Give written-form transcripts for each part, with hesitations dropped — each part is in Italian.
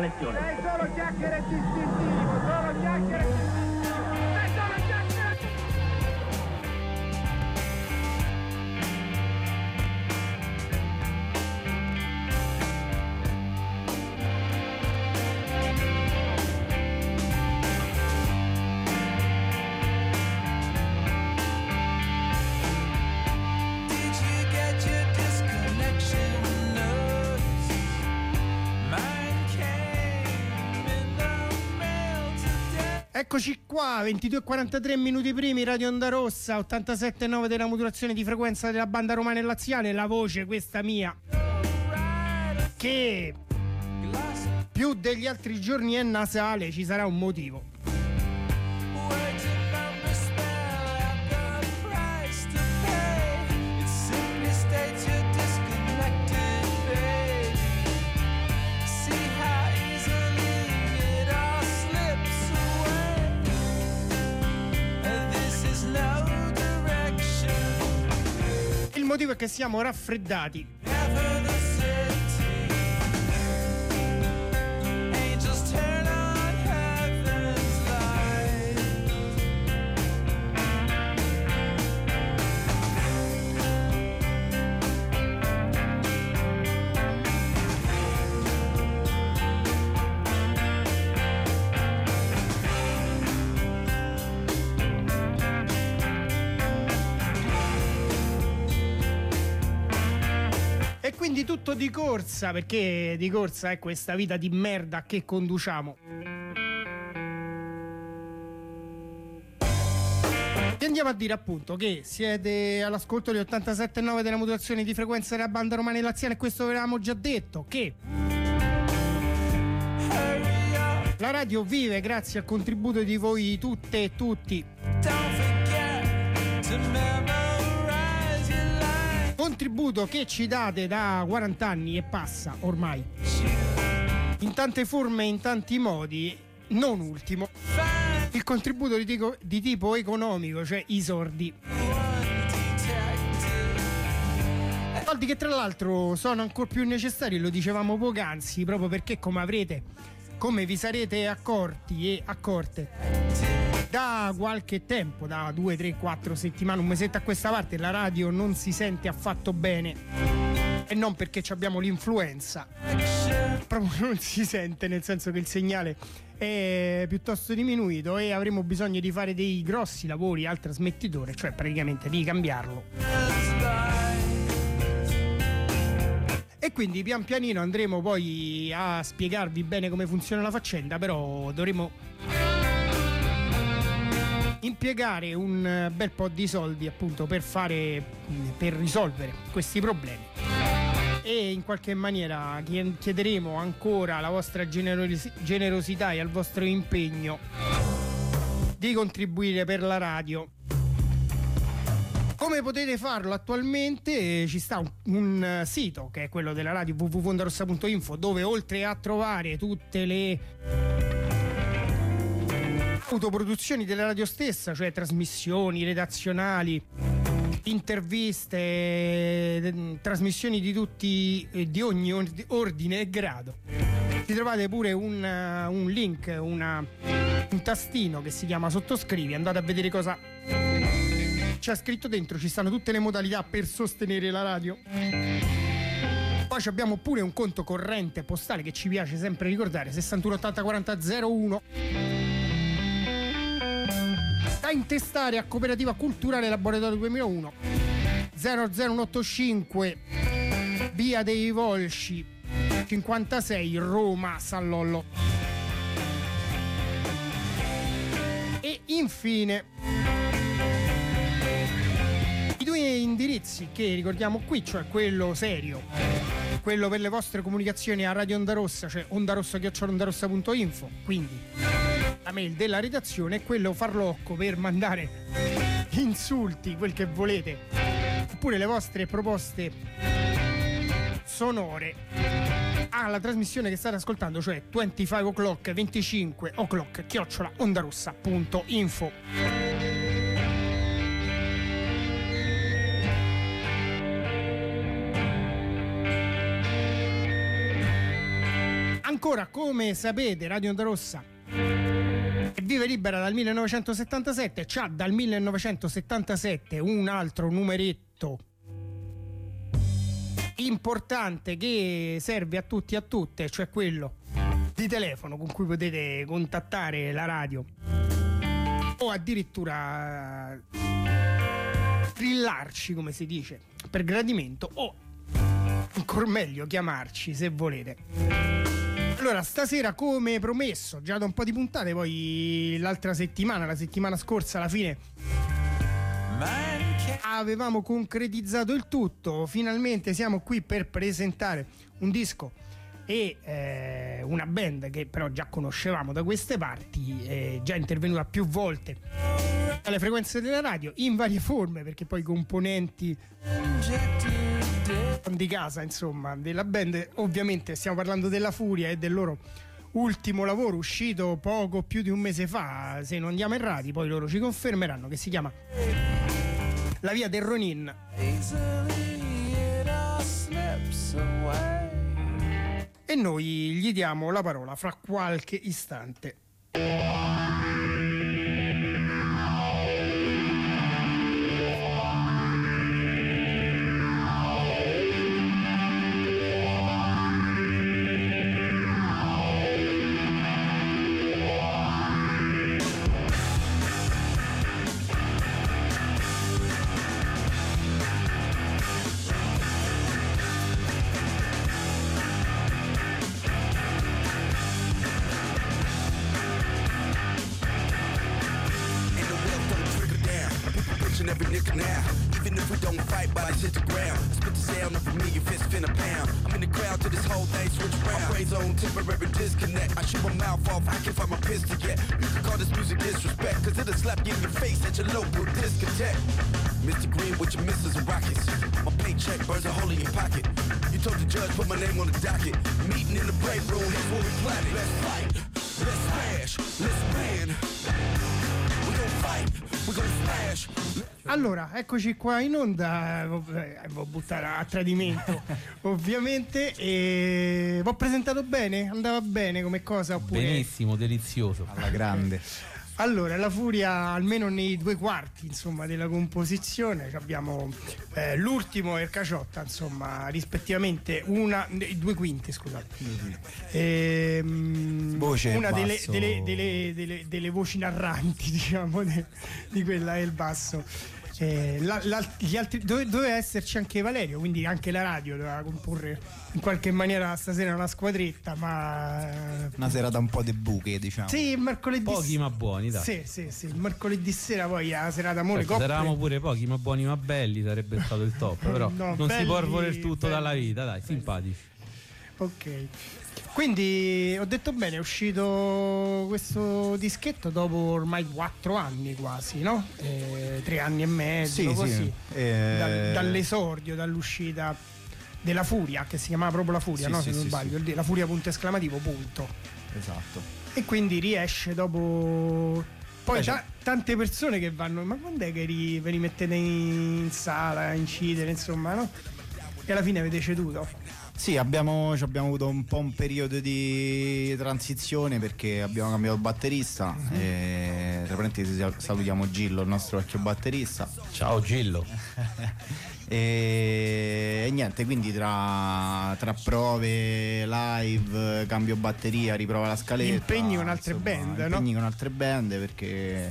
lezione. Sei solo chiacchiere distintivo, solo chiacchiere distintivo. Sei solo chiacchiere distintivo. Eccoci qua, 22:43 minuti primi, Radio Onda Rossa, 87,9 della modulazione di frequenza della banda romana e laziale, la voce, questa mia, che più degli altri giorni è nasale, ci sarà un motivo. Il motivo è che siamo raffreddati. E quindi tutto di corsa, perché di corsa è questa vita di merda che conduciamo. E andiamo a dire appunto che siete all'ascolto di 87,9 della modulazione di frequenza della banda romana e laziale, e questo ve l'avevamo già detto, che la radio vive grazie al contributo di voi tutte e tutti. Contributo che ci date da 40 anni e passa ormai, in tante forme e in tanti modi, non ultimo il contributo di tipo economico, cioè i soldi. Soldi che tra l'altro sono ancora più necessari, lo dicevamo poc'anzi, proprio perché come vi sarete accorti e accorte, da qualche tempo, da 2, 3, 4 settimane, un mesetto a questa parte, la radio non si sente affatto bene. E non perché abbiamo l'influenza, proprio non si sente, nel senso che il segnale è piuttosto diminuito e avremo bisogno di fare dei grossi lavori al trasmettitore, cioè praticamente di cambiarlo. E quindi pian pianino andremo poi a spiegarvi bene come funziona la faccenda, però dovremo impiegare un bel po' di soldi appunto per risolvere questi problemi, e in qualche maniera chiederemo ancora alla vostra generosità e al vostro impegno di contribuire per la radio. Come potete farlo attualmente? Ci sta un sito che è quello della radio, www.ondarossa.info, dove oltre a trovare tutte le autoproduzioni della radio stessa, cioè trasmissioni redazionali, interviste, trasmissioni di ogni ordine e grado, ci trovate pure un link, un tastino che si chiama sottoscrivi. Andate a vedere cosa c'è scritto dentro, ci stanno tutte le modalità per sostenere la radio. Poi abbiamo pure un conto corrente postale che ci piace sempre ricordare, 61 80 40 01, da intestare a Cooperativa Culturale Laboratorio 2001, 00185 Via dei Volsci 56, Roma, San Lollo. E infine i due indirizzi che ricordiamo qui, cioè quello serio, quello per le vostre comunicazioni a Radio Onda Rossa, cioè ondarossa@ondarossa.info, quindi la mail della redazione, e quello farlocco per mandare insulti, quel che volete, oppure le vostre proposte sonore alla trasmissione che state ascoltando, cioè 25 o'clock, 25 o'clock @ondarossa.info. Ancora, come sapete, Radio Onda Rossa vive libera dal 1977, c'ha dal 1977 un altro numeretto importante che serve a tutti e a tutte, cioè quello di telefono con cui potete contattare la radio o addirittura grillarci, come si dice, per gradimento, o ancora meglio chiamarci se volete. Allora, stasera, come promesso, già da un po' di puntate, poi l'altra settimana, la settimana scorsa, alla fine avevamo concretizzato il tutto. Finalmente siamo qui per presentare un disco e una band che però già conoscevamo da queste parti, già intervenuta più volte alle frequenze della radio in varie forme, perché poi i componenti di casa, insomma, della band, ovviamente stiamo parlando della Furia e del loro ultimo lavoro uscito poco più di un mese fa, se non andiamo errati, poi loro ci confermeranno, che si chiama La Via del Ronin. E noi gli diamo la parola fra qualche istante. Every nigga now, even if we don't fight, bodies hit the ground. I spit the sound of a million fists finna pound. I'm in the crowd till this whole thing switch round. My brain's on temporary disconnect. I shoot my mouth off, I can't find my pistol yet. You can call this music disrespect, cause it'll slap you in your face at your local discotheque. Mr. Green with your missiles and rockets. My paycheck burns a hole in your pocket. You told the judge put my name on the docket. Meeting in the break room, here's where we plotted. Let's fight, let's smash, let's win. We gon' fight, we gon' smash. Allora, eccoci qua in onda, devo buttare a tradimento ovviamente, e vi ho presentato bene? Andava bene come cosa? Oppure... Benissimo, delizioso. Alla grande. Allora, la Furia, almeno nei 2/4, insomma, della composizione, abbiamo l'ultimo e il Caciotta, insomma, rispettivamente i 2/5, scusate. Voce una basso. delle voci narranti, diciamo, di quella è il basso. Gli altri, doveva esserci anche Valerio, quindi anche la radio doveva comporre in qualche maniera stasera una squadretta, ma una serata un po' de buche, diciamo. sì, il mercoledì Pochi ma buoni, dai. sì, il mercoledì sera poi la serata amore, Certo, se eravamo pure pochi ma buoni ma belli sarebbe stato il top, però No, non si può belli, volere tutto belli, dalla vita, dai, simpatici. ok. Quindi ho detto bene, è uscito questo dischetto dopo ormai 4 anni quasi, no? 3 anni e mezzo, Sì, così. sì. Dall'esordio, dall'uscita della Furia, che si chiamava proprio La Furia, Sì, no? sì, Se non sì, sbaglio, la Furia punto esclamativo, punto. Esatto. E quindi riesce dopo... Poi Beh, tante persone che vanno, ma quando è che vi rimettete in sala a incidere, insomma, no? E alla fine avete ceduto. Sì, abbiamo avuto un po' un periodo di transizione perché abbiamo cambiato batterista. E, tra parentesi, salutiamo Gillo, il nostro vecchio batterista. Ciao Gillo. E niente, quindi tra prove, live, cambio batteria, riprova la scaletta, Impegni con altre band, no? Impegni con altre band, perché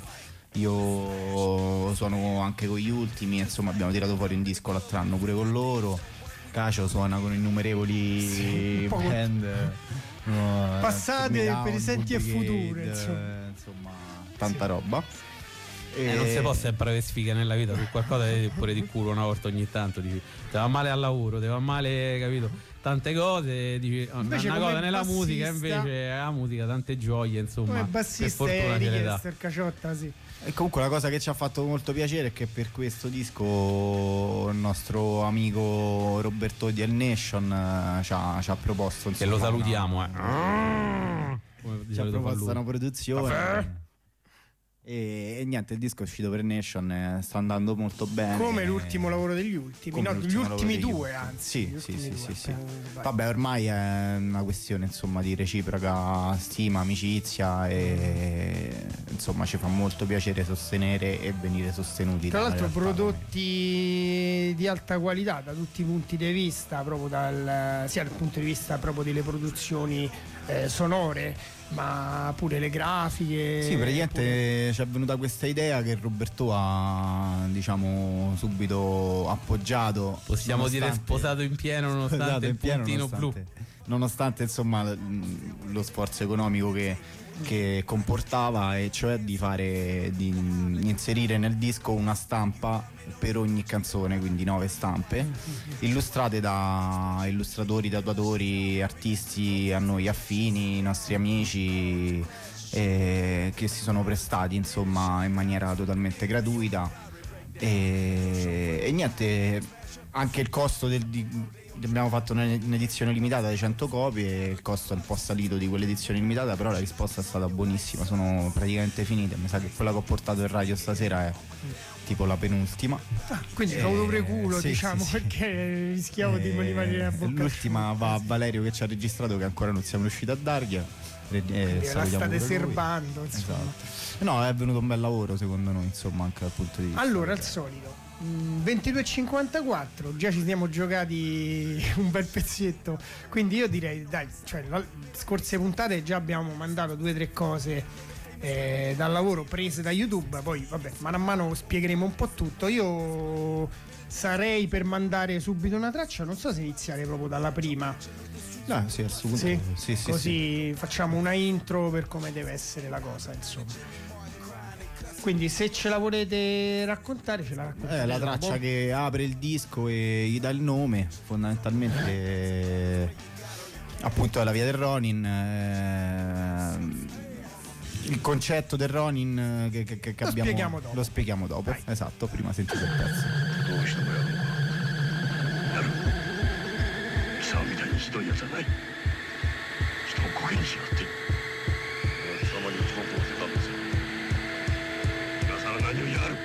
io suono anche con gli ultimi, insomma abbiamo tirato fuori un disco l'altro anno pure con loro. Cacio suona con innumerevoli band passate, Down, presenti e Brigade, future, insomma tanta roba. Non si può sempre avere sfiga nella vita, su qualcosa pure di culo una volta ogni tanto, dici, te va male al lavoro, te va male, capito? Tante cose, dici, Invece una cosa nella bassista, musica, invece la musica tante gioie, insomma, come per bassista fortuna è ce le dà. richiesto il Caciotta, sì. E comunque la cosa che ci ha fatto molto piacere è che per questo disco il nostro amico Roberto di El Nation ci ha proposto, Che insomma, lo salutiamo, come di Come di ci ha solito fa proposto lui. una produzione. E niente, il disco è uscito per Nation, sta andando molto bene. Come l'ultimo lavoro degli ultimi, no, gli ultimi due, anzi. Sì. Vabbè, ormai è una questione, insomma, di reciproca stima, amicizia, e insomma ci fa molto piacere sostenere e venire sostenuti. Tra l'altro prodotti di alta qualità da tutti i punti di vista, proprio sia dal punto di vista proprio delle produzioni sonore, ma pure le grafiche. Sì, praticamente ci è venuta questa idea che Roberto ha, diciamo, subito appoggiato. Possiamo dire sposato in pieno, nonostante il puntino blu. Nonostante insomma lo sforzo economico che comportava, e cioè di inserire nel disco una stampa per ogni canzone, quindi 9 stampe illustrate da illustratori, tatuatori, artisti a noi affini, i nostri amici, che si sono prestati, insomma, in maniera totalmente gratuita, e niente, anche il costo abbiamo fatto un'edizione limitata di 100 copie, e il costo è un po' salito di quell'edizione limitata, però la risposta è stata buonissima, sono praticamente finite. Mi sa che quella che ho portato in radio stasera è tipo la penultima. Quindi ho avuto preculo, sì, diciamo, sì. Perché rischiavo di rimanere a bocca. L'ultima va a Valerio, che ci ha registrato, che ancora non siamo riusciti a dargli. La state serbando, insomma. Esatto. No, è venuto un bel lavoro secondo noi, insomma, anche dal punto di vista. Allora, al solito 22:54, già ci siamo giocati un bel pezzetto, quindi io direi, dai, cioè, le scorse puntate già abbiamo mandato 2 o 3 cose dal lavoro prese da YouTube, poi vabbè, mano a mano spiegheremo un po' tutto. Io sarei per mandare subito una traccia, non so se iniziare proprio dalla prima. No, sì, assolutamente. Sì, così facciamo una intro per come deve essere la cosa, insomma. Quindi se ce la volete raccontare, ce la raccontate. La traccia che apre il disco e gli dà il nome, fondamentalmente, appunto, è la via del Ronin. Il concetto del Ronin che abbiamo, lo spieghiamo dopo. Dai. Esatto, prima sentite il pezzo. 何をやる。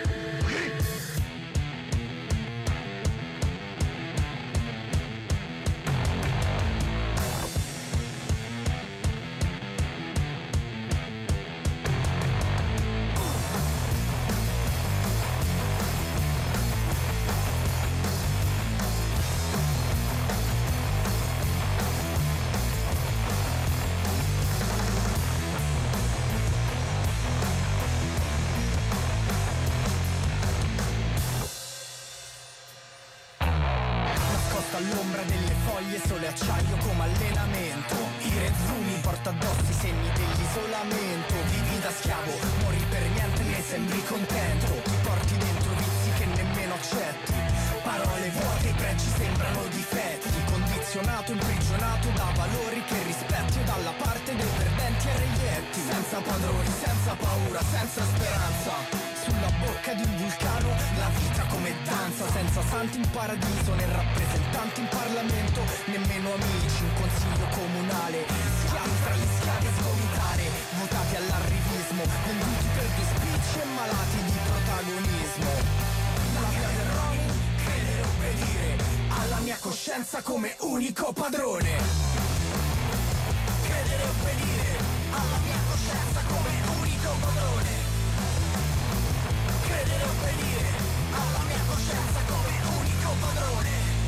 all'ombra delle foglie, sole acciaio come allenamento. I rezzumi porta addosso i segni dell'isolamento. Vivi da schiavo, mori per niente, ne sembri contento. Ti porti dentro vizi che nemmeno accetti. Parole vuote, i pregi sembrano difetti. Condizionato, imprigionato da valori che rispetti, o dalla parte dei perdenti e reietti. Senza padroni, senza paura, senza speranza. Sulla bocca di un vulcano, la vita come danza. Senza santi in paradiso, né rappresentanti in Parlamento, nemmeno amici in consiglio comunale. Schiavi tra gli schiavi a sgomitare, votati all'arrivismo, venduti per due spicci e malati di protagonismo. La via del Ronin, credere e obbedire alla mia coscienza come unico padrone. Credere e obbedire alla mia coscienza come unico padrone. Credere e obbedire alla mia coscienza come unico padrone.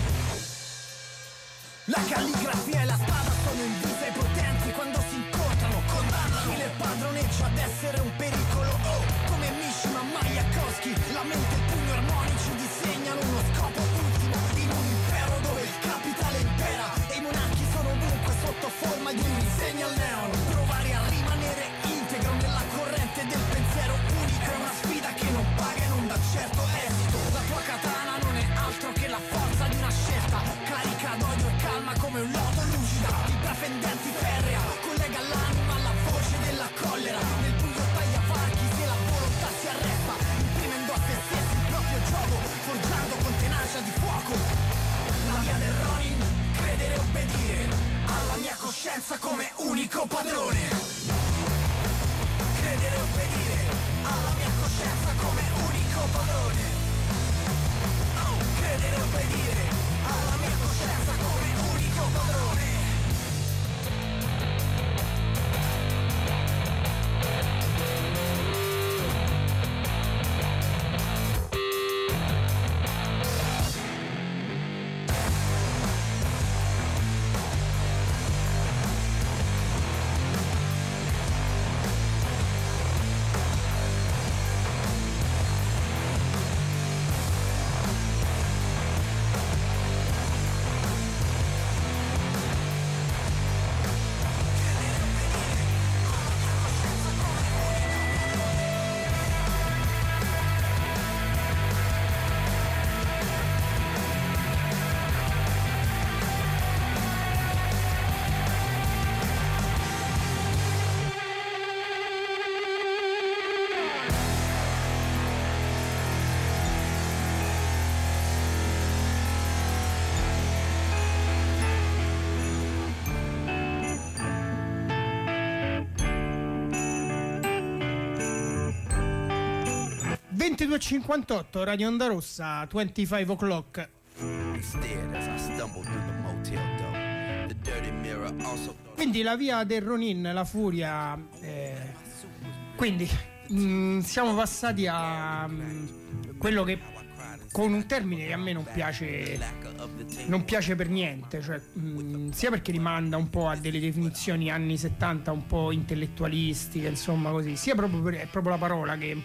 La calligrafia e la spada sono invise e potenti, quando si incontrano condannano chi le padroneggia ad essere un pericolo. Oh, come Mishima Mayakovsky, la mente e il pugno armonici disegnano uno scopo ultimo in un impero dove il capitale impera e i monarchi sono ovunque sotto forma di un disegno al neon. Provare a rimanere integro nella corrente del pensiero unico è una sfida che non paga e non dà certo esito. La tua katana non è altro che la forza di una scelta, carica d'odio e calma come un lodo lucida. Vibra fendenti ferrea, collega l'anima alla voce della collera. Nel buio taglia varchi se la volontà si arresta, imprimendo a se stessi il proprio gioco, forgiando con tenacia di fuoco. La via del Ronin, credere e obbedire alla mia coscienza come unico padrone. Credere e obbedire 22:58 Radio Onda Rossa, 25 o'clock. Quindi la via del Ronin, la furia, quindi siamo passati a quello che con un termine che a me non piace per niente, cioè, sia perché rimanda un po' a delle definizioni anni 70 un po' intellettualistiche, insomma così, sia è proprio la parola che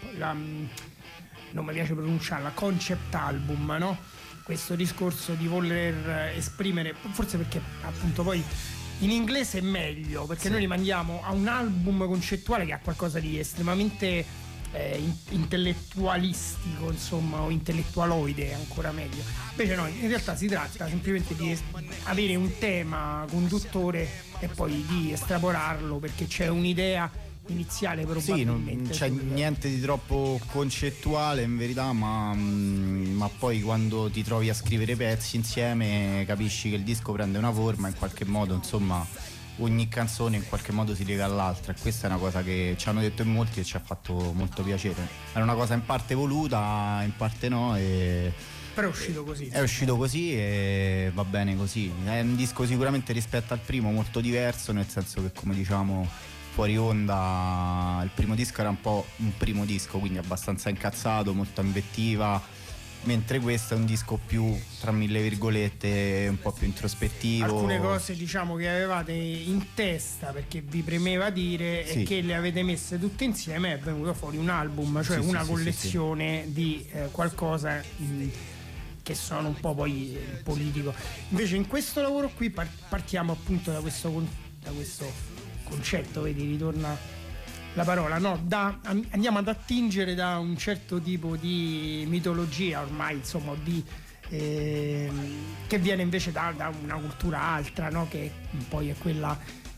non mi piace pronunciarla, concept album, no? Questo discorso di voler esprimere, forse perché appunto poi in inglese è meglio, perché noi rimandiamo a un album concettuale che ha qualcosa di estremamente intellettualistico, insomma, o intellettualoide, ancora meglio. Invece no, in realtà si tratta semplicemente di avere un tema conduttore e poi di estrapolarlo, perché c'è un'idea iniziale probabilmente. Sì, non c'è niente di troppo concettuale in verità, ma poi quando ti trovi a scrivere pezzi insieme capisci che il disco prende una forma, in qualche modo, insomma, ogni canzone in qualche modo si lega all'altra, e questa è una cosa che ci hanno detto in molti e ci ha fatto molto piacere. Era una cosa in parte voluta, in parte no, però è uscito così. È uscito così e va bene così. È un disco sicuramente rispetto al primo molto diverso, nel senso che, come diciamo fuori onda, il primo disco era un po' un primo disco, quindi abbastanza incazzato, molto invettiva, mentre questo è un disco più, tra mille virgolette, un po' più introspettivo. Alcune cose, diciamo, che avevate in testa perché vi premeva dire, sì, e che le avete messe tutte insieme, è venuto fuori un album, cioè una collezione di qualcosa che sono un po' poi politico. Invece in questo lavoro qui partiamo appunto da questo concetto, vedi, ritorna la parola, no? Andiamo ad attingere da un certo tipo di mitologia ormai, insomma, che viene invece da una cultura altra, no? Che poi è quella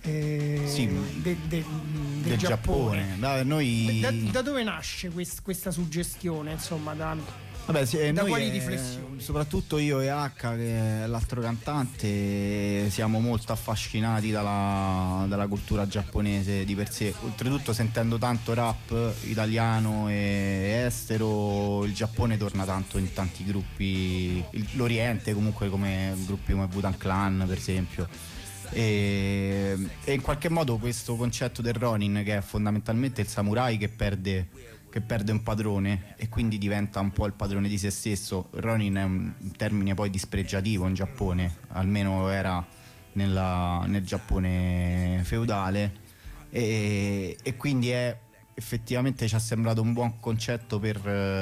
del Giappone. Da dove nasce questa suggestione, insomma, Vabbè, sì, da noi quali riflessioni? Soprattutto io e H, che è l'altro cantante, siamo molto affascinati dalla cultura giapponese di per sé. Oltretutto, sentendo tanto rap italiano e estero, il Giappone torna tanto in tanti gruppi, l'Oriente comunque, come gruppi come Wu-Tang Clan per esempio. E in qualche modo questo concetto del Ronin, che è fondamentalmente il samurai che perde un padrone e quindi diventa un po' il padrone di se stesso. Ronin è un termine poi dispregiativo in Giappone, almeno era nel Giappone feudale, e quindi effettivamente ci ha sembrato un buon concetto per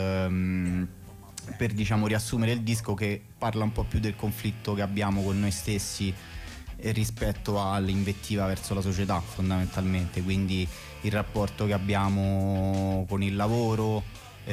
diciamo riassumere il disco, che parla un po' più del conflitto che abbiamo con noi stessi rispetto all'invettiva verso la società, fondamentalmente, quindi il rapporto che abbiamo con il lavoro,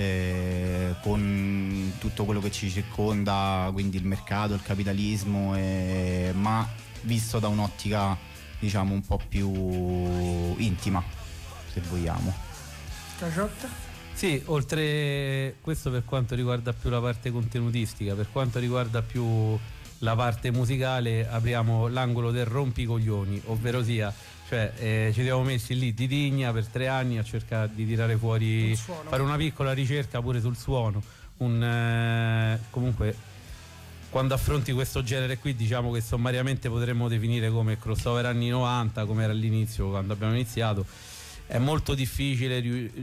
con tutto quello che ci circonda, quindi il mercato, il capitalismo, ma visto da un'ottica, diciamo, un po' più intima, se vogliamo. Caciotta? Sì, oltre questo per quanto riguarda più la parte contenutistica, per quanto riguarda più la parte musicale, apriamo l'angolo del rompicoglioni, ovvero sia, cioè ci siamo messi lì di digna per 3 anni a cercare di tirare fuori, fare una piccola ricerca pure sul suono. Comunque, quando affronti questo genere qui, diciamo che sommariamente potremmo definire come crossover anni 90, come era all'inizio quando abbiamo iniziato. È molto difficile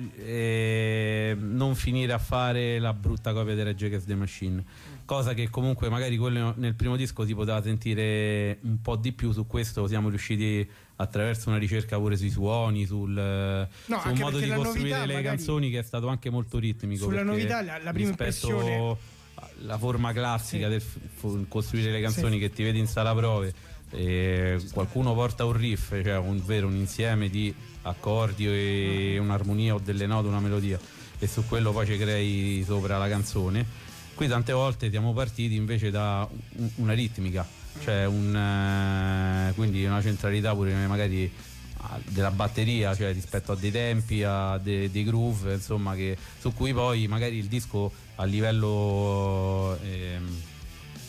non finire a fare la brutta copia di Rage Against the Machine, cosa che comunque magari quello nel primo disco si poteva sentire un po' di più. Su questo siamo riusciti, attraverso una ricerca pure sui suoni, sul modo di costruire le canzoni, che è stato anche molto ritmico. Sulla novità, la prima impressione, la forma classica del costruire le canzoni, che ti vedi in sala prove, qualcuno porta un riff, cioè un insieme di accordi e un'armonia o delle note, una melodia, e su quello poi ci crei sopra la canzone. Qui tante volte siamo partiti invece da una ritmica, cioè quindi una centralità pure magari della batteria, cioè rispetto a dei tempi, a dei groove, insomma, che su cui poi magari il disco a livello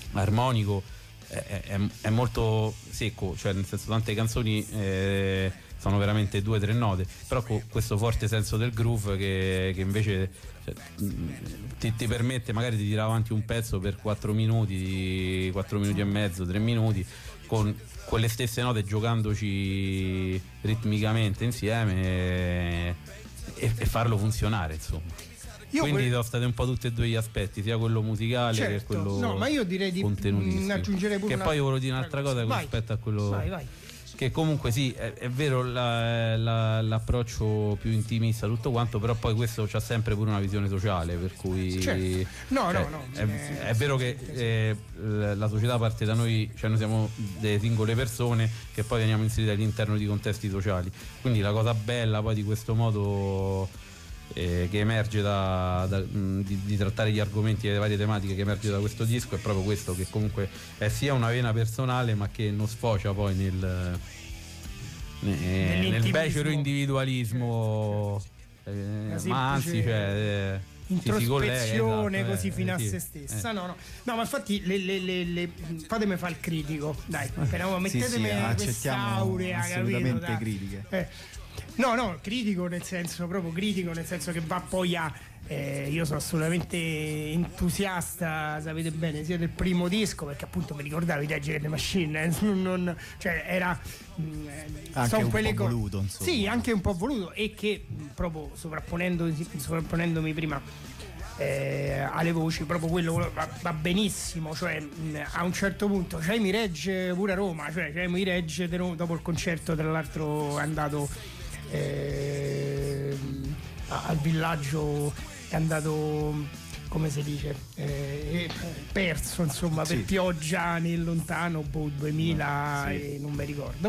armonico è molto secco, cioè nel senso tante canzoni sono veramente 2-3 note, però con questo forte senso del groove che invece ti permette magari di tirare avanti un pezzo per 4 minuti e mezzo, 3 minuti, con quelle stesse note, giocandoci ritmicamente insieme e farlo funzionare, insomma. Quindi sono stati un po' tutti e due gli aspetti, sia quello musicale che quello no, ma io direi di aggiungere pure che poi volevo dire un'altra cosa con rispetto a quello vai. Che comunque sì, è vero l'approccio più intimista, tutto quanto, però poi questo c'ha sempre pure una visione sociale, per cui no. È vero che la società parte da noi, cioè noi siamo delle singole persone che poi veniamo inserite all'interno di contesti sociali, quindi la cosa bella poi di questo modo che emerge di trattare gli argomenti e le varie tematiche che emerge da questo disco è proprio questo, che comunque è sia una vena personale ma che non sfocia poi nel becero individualismo, ma anzi introspezione, esatto, così fino a se stessa. No, ma infatti fatemi fare il critico, dai, però mettetemi quest'aurea, assolutamente capito? Critiche. No, critico nel senso che va poi a io sono assolutamente entusiasta, sapete bene, sia del primo disco, perché appunto mi ricordavo i Rage Against the Machine, cioè era anche un po' voluto, insomma. Sì, anche un po' voluto, e che proprio sovrapponendomi prima alle voci, proprio quello va benissimo, cioè a un certo punto c'hai i Rage pure a Roma, cioè c'hai i Rage dopo il concerto, tra l'altro è andato al villaggio, è andato, come si dice, perso, insomma, per pioggia nel lontano 2000 e non mi ricordo,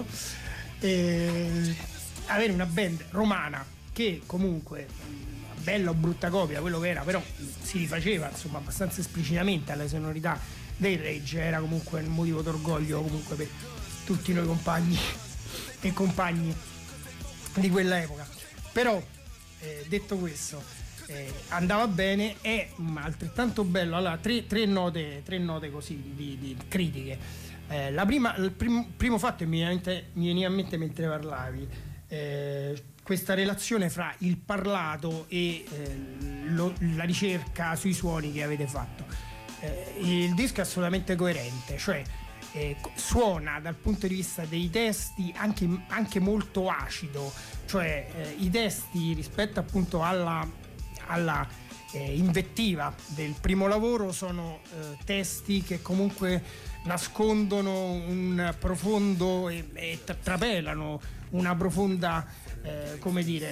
avere una band romana che comunque, bella o brutta copia, quello che era, però si rifaceva insomma abbastanza esplicitamente alle sonorità dei Rage, era comunque un motivo d'orgoglio comunque per tutti noi compagni e compagni di quella epoca. Però detto questo, andava bene, è altrettanto bello. Allora, tre note così di critiche. La prima, il primo fatto che mi veniva in mente mentre parlavi, questa relazione fra il parlato e la ricerca sui suoni che avete fatto. Il disco è assolutamente coerente, cioè suona dal punto di vista dei testi anche molto acido, cioè i testi rispetto appunto alla invettiva del primo lavoro sono testi che comunque nascondono un profondo e trapelano una profonda come dire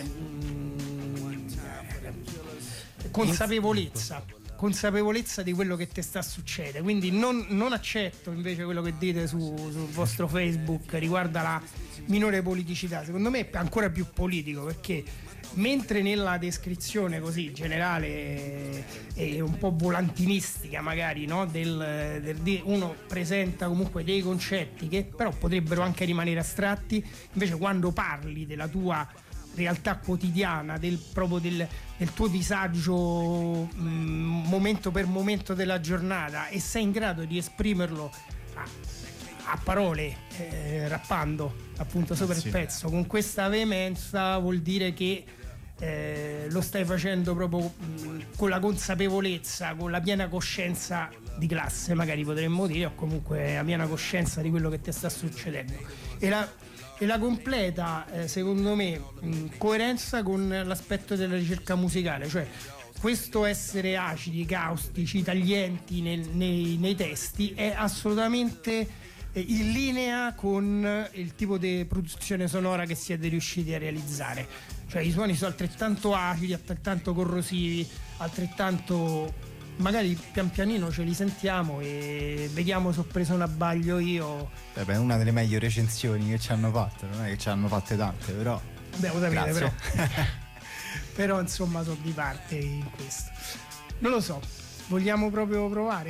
consapevolezza di quello che ti sta succedendo. Quindi non accetto invece quello che dite sul vostro Facebook riguardo la minore politicità. Secondo me è ancora più politico, perché mentre nella descrizione così generale e un po' volantinistica magari, no, uno presenta comunque dei concetti che però potrebbero anche rimanere astratti, invece quando parli della tua realtà quotidiana, del tuo disagio momento per momento della giornata, e sei in grado di esprimerlo a parole, rappando appunto sopra il pezzo con questa veemenza, vuol dire che lo stai facendo proprio con la consapevolezza, con la piena coscienza di classe, magari potremmo dire, o comunque la piena coscienza di quello che ti sta succedendo, e la completa, secondo me, coerenza con l'aspetto della ricerca musicale, cioè questo essere acidi, caustici, taglienti nei testi è assolutamente in linea con il tipo di produzione sonora che siete riusciti a realizzare. Cioè i suoni sono altrettanto acidi, altrettanto corrosivi, altrettanto, magari pian pianino ce li sentiamo e vediamo se ho preso un abbaglio io. Beh, una delle meglio recensioni che ci hanno fatto, non è che ci hanno fatte tante, però devo sapere, però insomma sono di parte in questo. Non lo so, vogliamo proprio provare?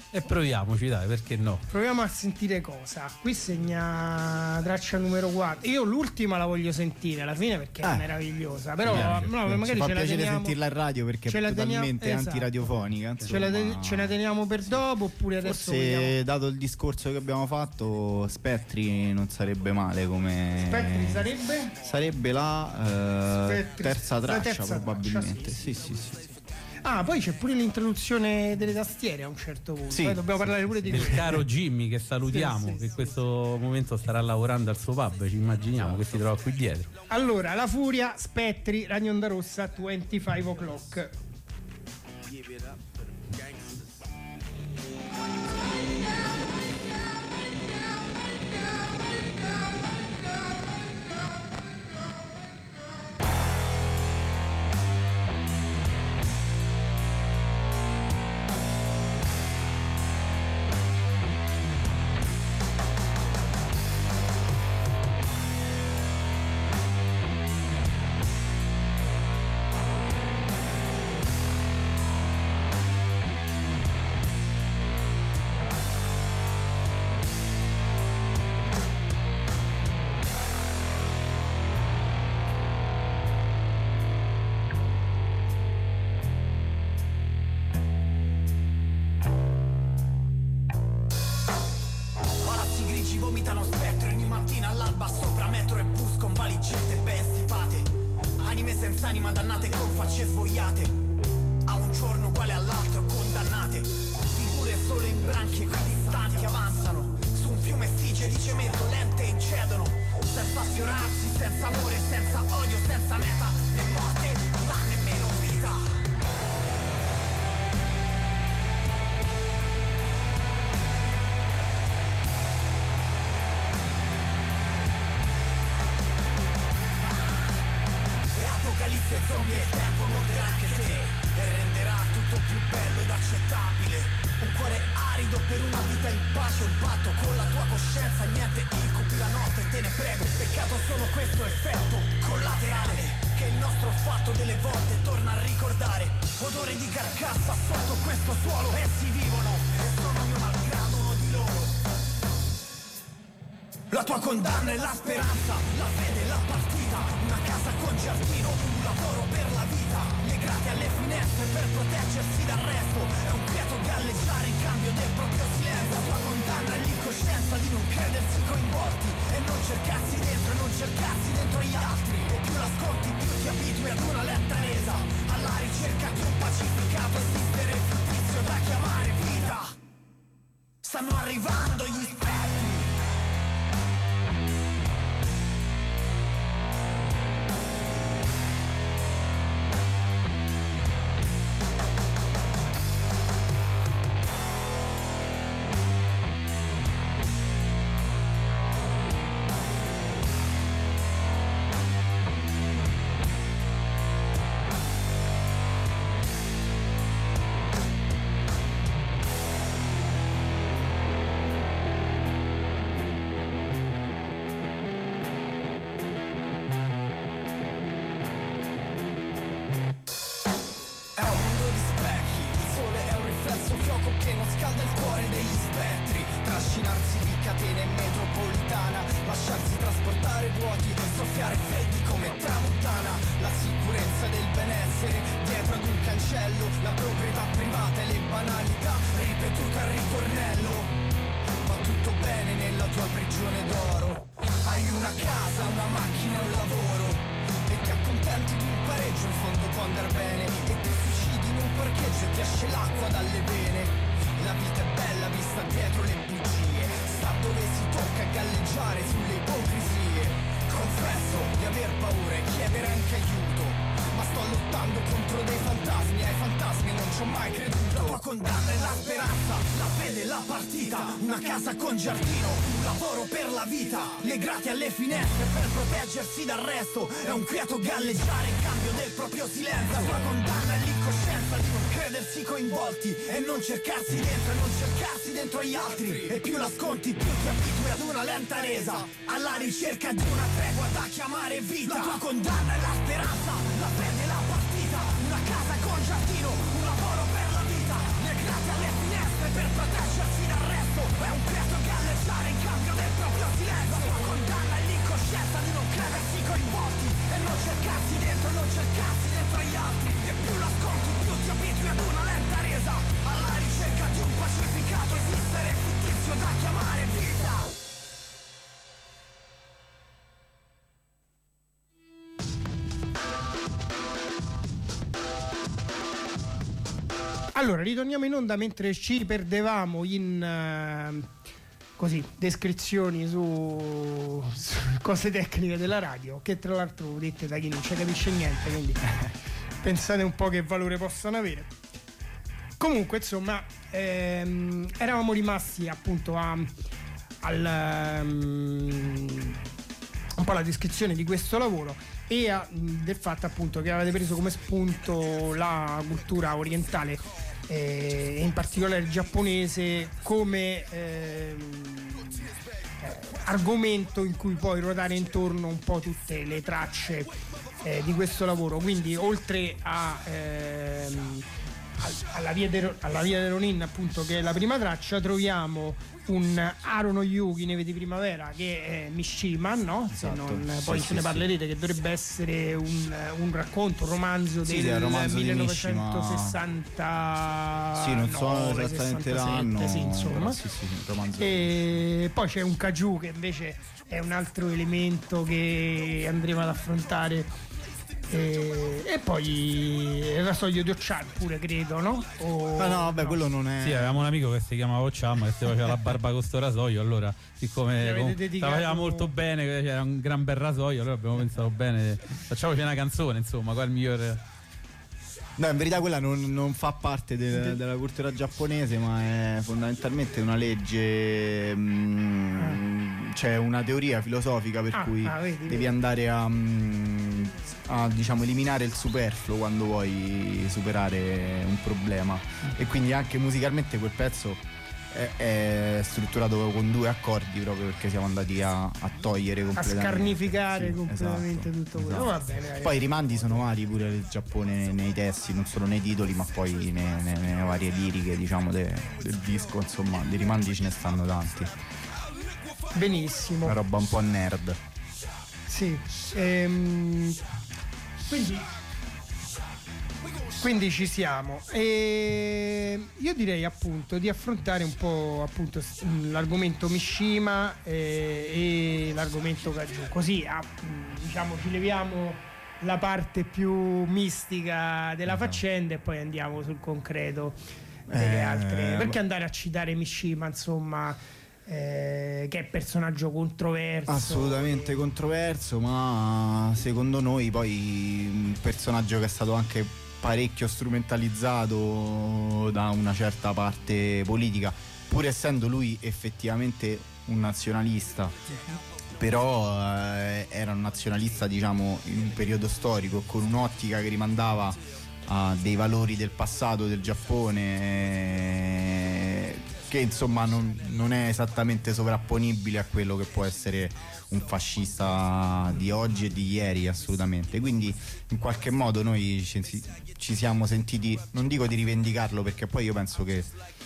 E proviamoci, dai, perché no? Proviamo a sentire cosa. Qui segna traccia numero 4. Io l'ultima la voglio sentire alla fine perché è meravigliosa. Però no, magari ci fa ce la piacere teniamo, sentirla in radio perché è totalmente antiradiofonica. Ce la teniamo per dopo oppure adesso? Forse dato il discorso che abbiamo fatto, Spettri non sarebbe male come. Spettri sarebbe la terza traccia probabilmente. Traccia, sì. Ah, poi c'è pure l'introduzione delle tastiere a un certo punto. Sì, poi dobbiamo parlare pure di del caro Jimmy, che salutiamo, che in questo momento starà lavorando al suo pub, ci immaginiamo, che si trova qui dietro. Allora, La Furia, Spettri, Radio Onda Rossa, 25 o'clock. La tua condanna è la speranza, la fede è la partita, una casa con giardino, un lavoro per la vita, le grate alle finestre per proteggersi dal resto, è un quieto galleggiare in cambio del proprio silenzio. La tua condanna è l'incoscienza di non credersi coinvolti e non cercarsi dentro e non cercarsi dentro gli altri, e più l'ascolti più ti abitui ad una lenta resa, alla ricerca di un pacificato esistere fittizio da chiamare vita. Stanno arrivando gli spettri. Dal resto è un quieto galleggiare in cambio del proprio silenzio. La tua condanna è l'incoscienza di non credersi coinvolti e non cercarsi dentro e non cercarsi dentro gli altri, e più l'ascolti più ti abitui ad una lenta resa, alla ricerca di una tregua da chiamare vita. La tua condanna è la speranza, la fede e la partita, una casa con giardino, un lavoro per la vita, le grate alle finestre per proteggere Allora, ritorniamo in onda mentre ci perdevamo in così descrizioni su cose tecniche della radio, che tra l'altro dette da chi non ci capisce niente, quindi pensate un po' che valore possano avere. Comunque, insomma, eravamo rimasti appunto un po' alla descrizione di questo lavoro e del fatto appunto che avete preso come spunto la cultura orientale e in particolare il giapponese come argomento in cui poi ruotare intorno un po' tutte le tracce di questo lavoro. Quindi oltre alla via del Ronin, appunto, che è la prima traccia, troviamo un Aro no Yuki, Neve di primavera, che è Mishima, no? Esatto. Se non, poi ce ne parlerete, che dovrebbe essere un racconto, un romanzo del romanzo 1960. Sì, non so esattamente l'anno. Sì, insomma. Sì, romanzo. E poi c'è un Kaju, che invece è un altro elemento che andremo ad affrontare. E poi il rasoio di Ochan pure, credo, no? No, vabbè, quello non è. Sì, avevamo un amico che si chiamava Ochan, che si faceva la barba con sto rasoio, allora siccome faceva molto bene, c'era un gran bel rasoio, allora abbiamo pensato bene, facciamoci una canzone, insomma, qua il migliore. No, in verità quella non fa parte della cultura giapponese, ma è fondamentalmente una legge, cioè una teoria filosofica per cui devi andare a diciamo eliminare il superfluo quando vuoi superare un problema. E quindi anche musicalmente quel pezzo è strutturato con 2 accordi, proprio perché siamo andati a togliere completamente, a scarnificare completamente, esatto, tutto quello. Va bene, poi i rimandi sono vari pure il Giappone nei testi, non solo nei titoli, ma poi nelle varie liriche, diciamo, del disco. Insomma, di rimandi ce ne stanno tanti. Benissimo, una roba un po' nerd. Sì, quindi ci siamo, e io direi appunto di affrontare un po' appunto l'argomento Mishima e l'argomento Kaju, così diciamo ci leviamo la parte più mistica della faccenda e poi andiamo sul concreto delle altre, perché andare a citare Mishima, insomma, che è personaggio controverso, assolutamente controverso, ma secondo noi poi un personaggio che è stato anche parecchio strumentalizzato da una certa parte politica, pur essendo lui effettivamente un nazionalista, però era un nazionalista, diciamo, in un periodo storico con un'ottica che rimandava a dei valori del passato del Giappone, che insomma non è esattamente sovrapponibile a quello che può essere un fascista di oggi e di ieri, assolutamente. Quindi in qualche modo noi ci siamo sentiti, non dico di rivendicarlo, perché poi io penso che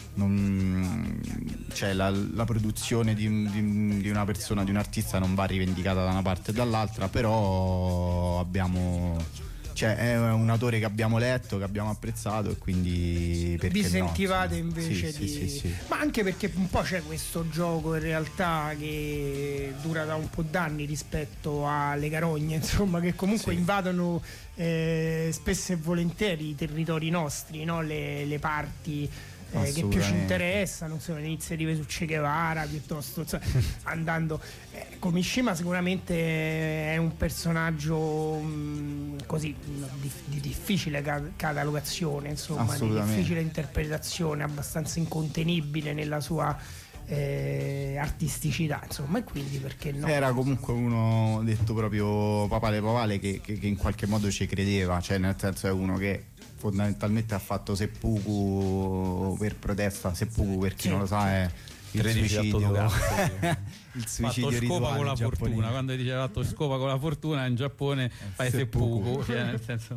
cioè la produzione di una persona, di un artista, non va rivendicata da una parte e dall'altra, però cioè è un autore che abbiamo letto, che abbiamo apprezzato, e quindi perché vi sentivate no? invece sì. Ma anche perché un po' c'è questo gioco in realtà che dura da un po' d'anni rispetto alle carogne, insomma, che comunque invadono spesso e volentieri i territori nostri, no? Le parti che più ci interessano, insomma, le iniziative su Che Guevara, piuttosto, insomma, andando come Mishima sicuramente è un personaggio così di difficile catalogazione, insomma, di difficile interpretazione, abbastanza incontenibile nella sua artisticità, insomma, e quindi perché no? Era comunque uno, detto proprio papale papale, che in qualche modo ci credeva, cioè nel senso è uno che fondamentalmente ha fatto seppuku per protesta. Seppuku, per chi non lo sa, è il suicidio il suicidio scopa con la giapponese. fortuna, quando dice fatto scopa con la fortuna, in Giappone fai seppuku, cioè nel senso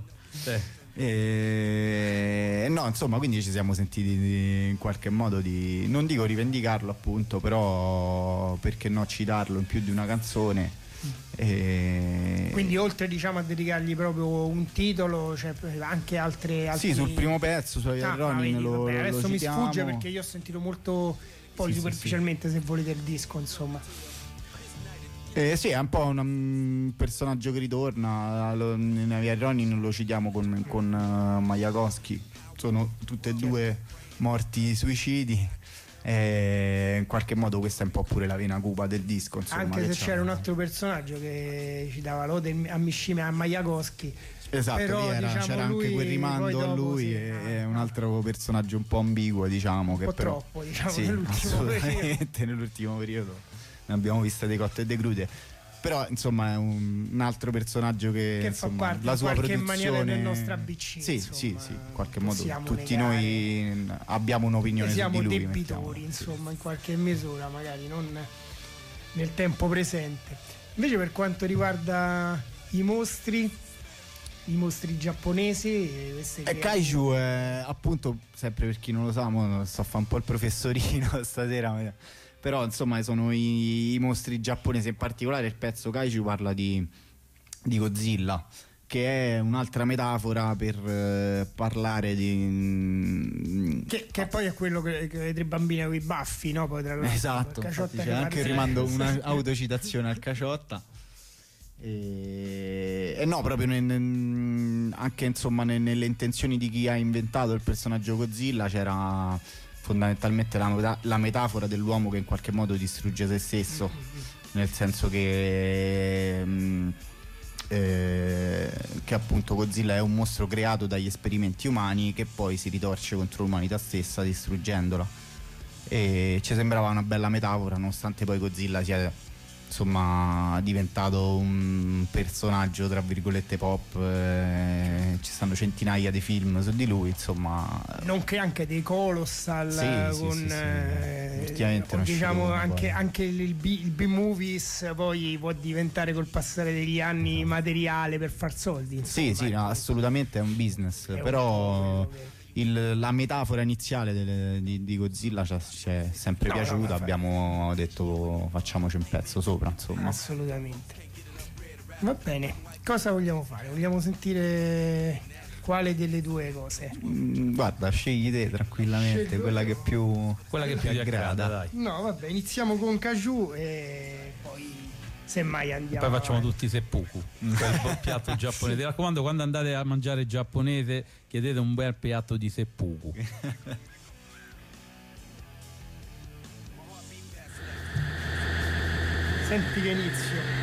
no, insomma, quindi ci siamo sentiti in qualche modo di, non dico rivendicarlo appunto, però perché no citarlo in più di una canzone. Quindi oltre, diciamo, a dedicargli proprio un titolo, cioè anche altri sì, sul primo pezzo, su Ronin, adesso lo mi citiamo. sfugge perché io ho sentito molto poi superficialmente, se volete, il disco, insomma. Sì, è un po' un personaggio che ritorna. In Aviary Ronin lo citiamo con Majakowski. Sono tutte e due morti suicidi. In qualche modo questa è un po' pure la vena cupa del disco, insomma, anche se c'era un altro personaggio che ci dava lode a Mishima e a Majakowski. Esatto, però, diciamo, c'era anche quel rimando a lui, e un altro personaggio un po' ambiguo, diciamo, che un po' però troppo, diciamo, sì, nell'ultimo periodo ne abbiamo viste dei cotte e dei crude. Però insomma è un altro personaggio che insomma, fa parte la sua in qualche produzione maniera del nostro ABC. Sì, insomma, sì, in qualche modo tutti negare. noi abbiamo un'opinione su siamo di lui. debitori, insomma, in qualche misura, magari non nel tempo presente. Invece per quanto riguarda i mostri giapponesi, e Kaiju è, appunto, sempre per chi non lo sa, sto a fare un po' il professorino stasera, però insomma sono i mostri giapponesi. In particolare il pezzo Kaiju parla di Godzilla, che è un'altra metafora per parlare di che poi è quello che le tre bambine con i baffi, no? Poi tra l'altro, esatto, c'è anche il rimando, un'autocitazione al Caciotta. E no, proprio anche insomma nelle intenzioni di chi ha inventato il personaggio Godzilla c'era fondamentalmente la metafora dell'uomo che in qualche modo distrugge se stesso, nel senso che appunto Godzilla è un mostro creato dagli esperimenti umani che poi si ritorce contro l'umanità stessa distruggendola, e ci sembrava una bella metafora, nonostante poi Godzilla sia insomma diventato un personaggio tra virgolette pop, ci stanno centinaia di film su di lui, insomma, nonché anche dei Colossal, ultimamente diciamo anche il B-movies poi può diventare col passare degli anni materiale per far soldi, insomma. Sì, no, assolutamente è un business, però la metafora iniziale di Godzilla ci è sempre piaciuta, abbiamo detto facciamoci un pezzo sopra, insomma. Assolutamente. Va bene, cosa vogliamo fare? Vogliamo sentire quale delle due cose? Guarda, scegli te tranquillamente, quella che più ti aggrada, dai. No, vabbè, iniziamo con Kaiju e poi semmai andiamo. Poi facciamo tutti seppuku, quel piatto giapponese. Mi raccomando, quando andate a mangiare giapponese chiedete un bel piatto di seppuku. Senti che inizio.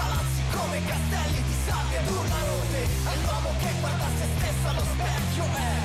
Castelli di sabbia ed urla rotte, è l'uomo che guarda se stesso allo specchio,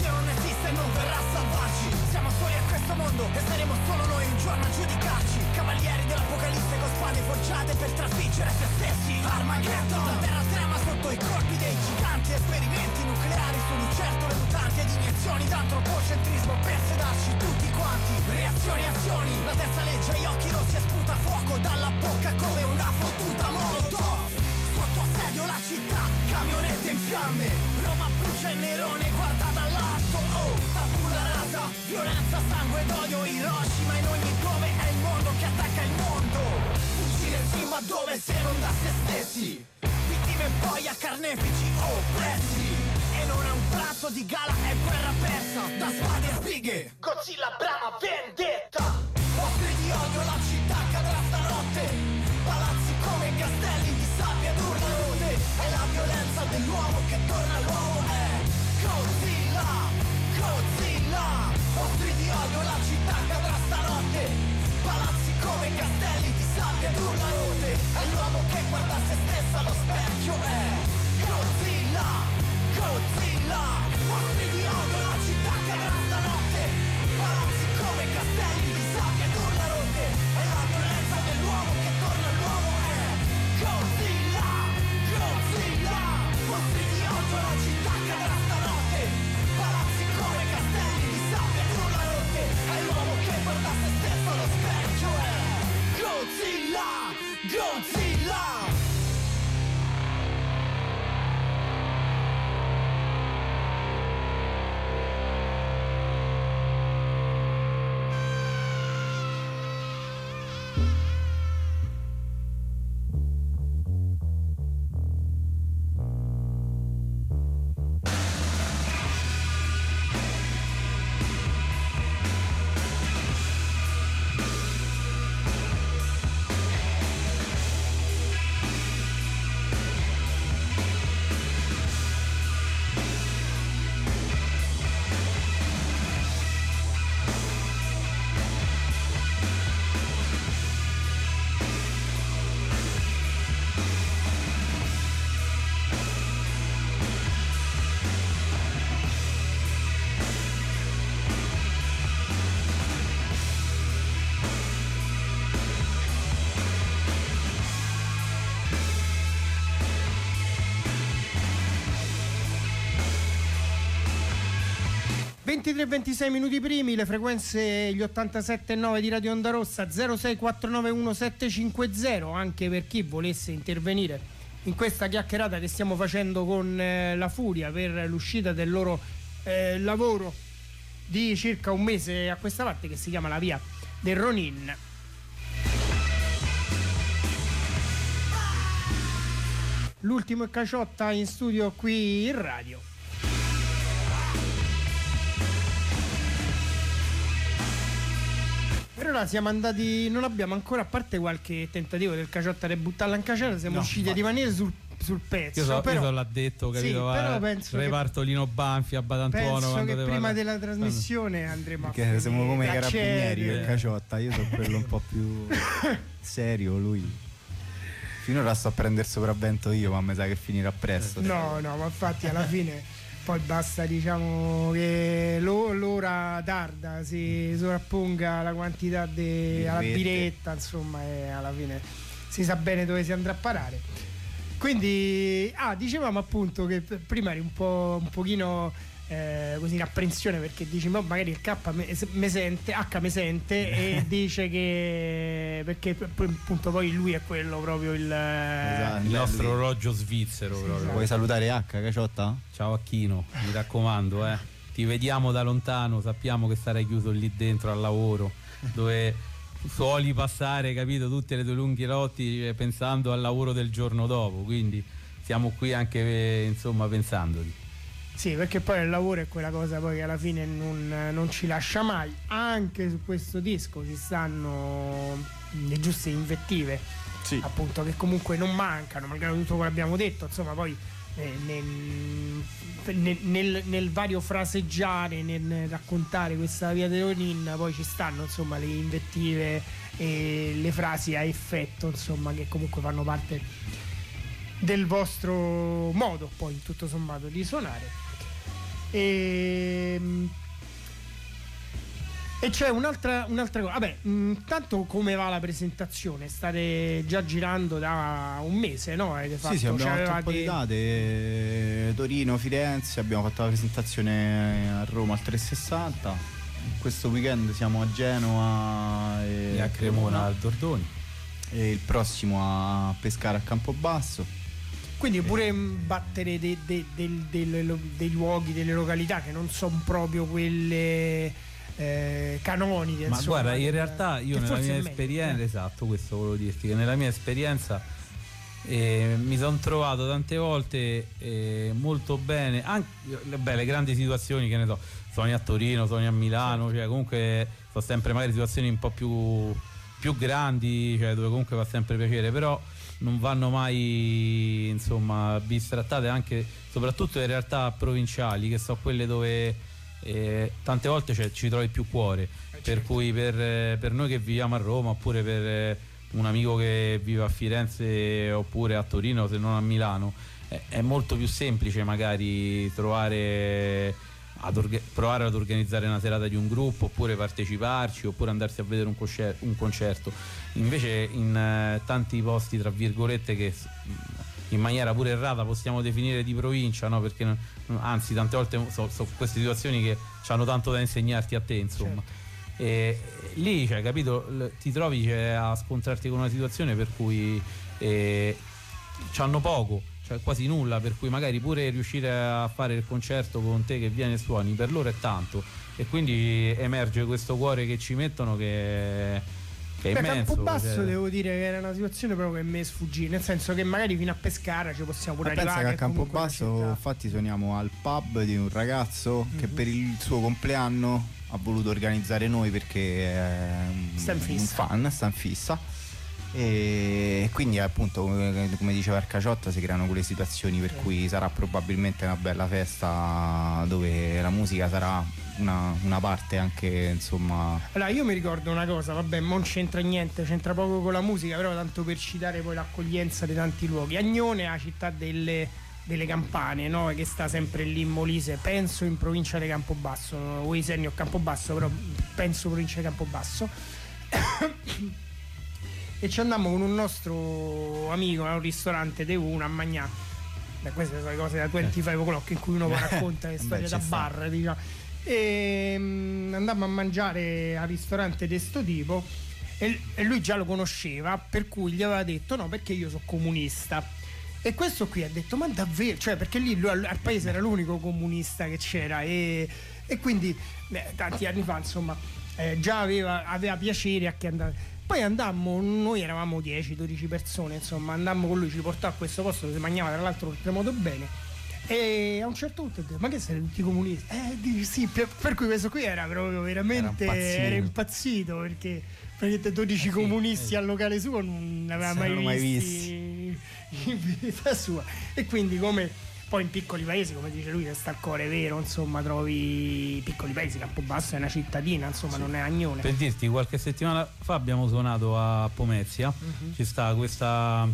Dio non esiste e non verrà a salvarci. Siamo soli a questo mondo e saremo solo noi un giorno a giudicarci. Cavalieri dell'apocalisse con spade forgiate per traffiggere se stessi. Armageddon, la terra trema sotto i colpi dei giganti. Esperimenti nucleari su lucertole mutanti ed iniezioni d'antropocentrismo per sedarci tutti quanti. Reazioni, azioni, la terza legge agli occhi rossi e sputa fuoco dalla bocca come una fottuta molotov. Sotto assedio la città, camionette in fiamme, Roma brucia e Nerone guarda dall'alto. Oh, tabula rasa, violenza, sangue ed odio, Hiroshima in ogni dove è il mondo che attacca il mondo. Fucile sì, ma dove se non da se stessi? Vittime poi a carnefici oppressi. E non è un pranzo di gala, è guerra persa da spade e spighe. Godzilla brama vendetta. Mostri di odio, la città cadrà stanotte. Palazzi come castelli di sabbia ed urla rude. È la violenza dell'uomo che torna all'uomo. È Godzilla, Godzilla. Mostri di odio, la città cadrà stanotte. Palazzi come castelli di sabbia ed urla rude. È l'uomo che guarda se stesso allo specchio. È Godzilla, Godzilla. Mostri di odio, la città cadrà stanotte. Palazzi come castelli di sabbia ed urla rude. È la violenza dell'uomo che torna all'uomo. È Godzilla, Godzilla. Mostri di odio, la città cadrà stanotte. Palazzi come castelli di sabbia ed urla rude. È l'uomo che guarda se stesso allo specchio. È Godzilla, Godzilla. e 26 minuti primi, le frequenze gli 87,9 di Radio Onda Rossa, 06491 anche per chi volesse intervenire in questa chiacchierata che stiamo facendo con la Furia per l'uscita del loro lavoro di circa un mese a questa parte, che si chiama La Via del Ronin. L'ultimo è Caciotta in studio qui in radio. Per ora siamo andati, non abbiamo ancora, a parte qualche tentativo del Caciotta di buttarla in caciara, siamo riusciti a rimanere sul pezzo. Io però l'ha detto, capito? Sì, però penso reparto Lino Banfi a Batantuono. Penso che prima della trasmissione andremo perché siamo come i carabinieri per il Caciotta. Io sono quello un po' più serio, lui finora sto a prendere sopravvento io, ma mi sa che finirà presto. No, ma infatti alla fine poi basta, diciamo, che l'ora tarda si sovrapponga la quantità alla biretta, insomma, e alla fine si sa bene dove si andrà a parare. Quindi dicevamo appunto che prima eri un pochino così in apprensione, perché dici ma magari il H me sente e dice che perché appunto poi lui è quello proprio il nostro orologio svizzero, sì, proprio. esatto. Vuoi salutare H, Caciotta? Ciao Acchino, mi raccomando, ti vediamo da lontano, sappiamo che sarai chiuso lì dentro al lavoro dove suoli passare, capito, tutte le tue lunghe notti pensando al lavoro del giorno dopo, quindi siamo qui anche insomma pensandoti. Sì, perché poi il lavoro è quella cosa poi che alla fine non ci lascia mai. Anche su questo disco ci stanno le giuste invettive, sì, appunto, che comunque non mancano, malgrado tutto quello che abbiamo detto, insomma. Poi nel vario fraseggiare, nel raccontare questa Via del Ronin, poi ci stanno insomma le invettive e le frasi a effetto, insomma, che comunque fanno parte del vostro modo poi tutto sommato di suonare. E c'è un'altra cosa. Vabbè, intanto come va la presentazione? State già girando da un mese, no? Sì, abbiamo fatto un po' di date, Torino, Firenze, abbiamo fatto la presentazione a Roma al 360. Questo weekend siamo a Genova e a Cremona al Dordoni. E il prossimo a Pescara a Campobasso. Quindi pure battere dei luoghi, delle località che non sono proprio quelle canoniche. Ma insomma, guarda, in realtà io nella mia esperienza, esatto, questo volevo dirti, che nella mia esperienza mi sono trovato tante volte molto bene, anche le grandi situazioni, che ne so, suoni a Torino, suoni a Milano, cioè comunque sono sempre magari situazioni un po' più grandi, cioè dove comunque fa sempre piacere, però non vanno mai, insomma, bistrattate, anche soprattutto in realtà provinciali, che sono quelle dove tante volte ci trovi più cuore, per cui per noi che viviamo a Roma, oppure per un amico che vive a Firenze oppure a Torino, se non a Milano, è molto più semplice magari provare ad organizzare una serata di un gruppo, oppure parteciparci, oppure andarsi a vedere un concerto. Invece in tanti posti, tra virgolette, che in maniera pure errata possiamo definire di provincia, no? Perché anzi tante volte sono queste situazioni che hanno tanto da insegnarti a te, insomma. Certo. E lì, cioè, capito, ti trovi a scontrarti con una situazione per cui c'hanno poco, cioè quasi nulla, per cui magari pure riuscire a fare il concerto con te che viene e suoni, per loro è tanto, e quindi emerge questo cuore che ci mettono che è immenso. Campobasso, cioè, devo dire che era una situazione proprio che mi sfuggì, nel senso che magari fino a Pescara ci possiamo pure arrivare. Pensa che a Campobasso infatti suoniamo al pub di un ragazzo che per il suo compleanno ha voluto organizzare noi, perché è un fan, sta in fissa, e quindi appunto, come diceva Arcaciotta, si creano quelle situazioni per cui sarà probabilmente una bella festa dove la musica sarà una parte anche, insomma. Allora, io mi ricordo una cosa, vabbè, non c'entra niente, c'entra poco con la musica, però tanto per citare poi l'accoglienza di tanti luoghi. Agnone è la città delle campane, no? Che sta sempre lì in Molise, penso in provincia di Campobasso, o Iserni o Campobasso, però penso provincia di Campobasso. E ci andammo con un nostro amico a un ristorante de una a mangiare. Queste sono le cose da 25 o'clock in cui uno racconta le storie da bar, diciamo. E andammo a mangiare al ristorante di sto tipo e lui già lo conosceva, per cui gli aveva detto no, perché io sono comunista. E questo qui ha detto ma davvero, cioè, perché lì lui al paese era l'unico comunista che c'era, e quindi tanti anni fa, insomma, già aveva piacere a che andare. Poi andammo, noi eravamo 10-12 persone, insomma, andammo con lui, ci portò a questo posto dove si mangiava tra l'altro oltremodo bene. E a un certo punto ho detto ma che siete tutti comunisti? Sì, per cui questo qui era proprio veramente era impazzito, perché 12 comunisti al locale suo non aveva mai visti in vita sua. E quindi, come poi in piccoli paesi, come dice lui, che sta il cuore vero, insomma, trovi piccoli paesi. Campobasso è una cittadina, insomma, non è Agnone. Per dirti, qualche settimana fa abbiamo suonato a Pomezia, ci sta questa,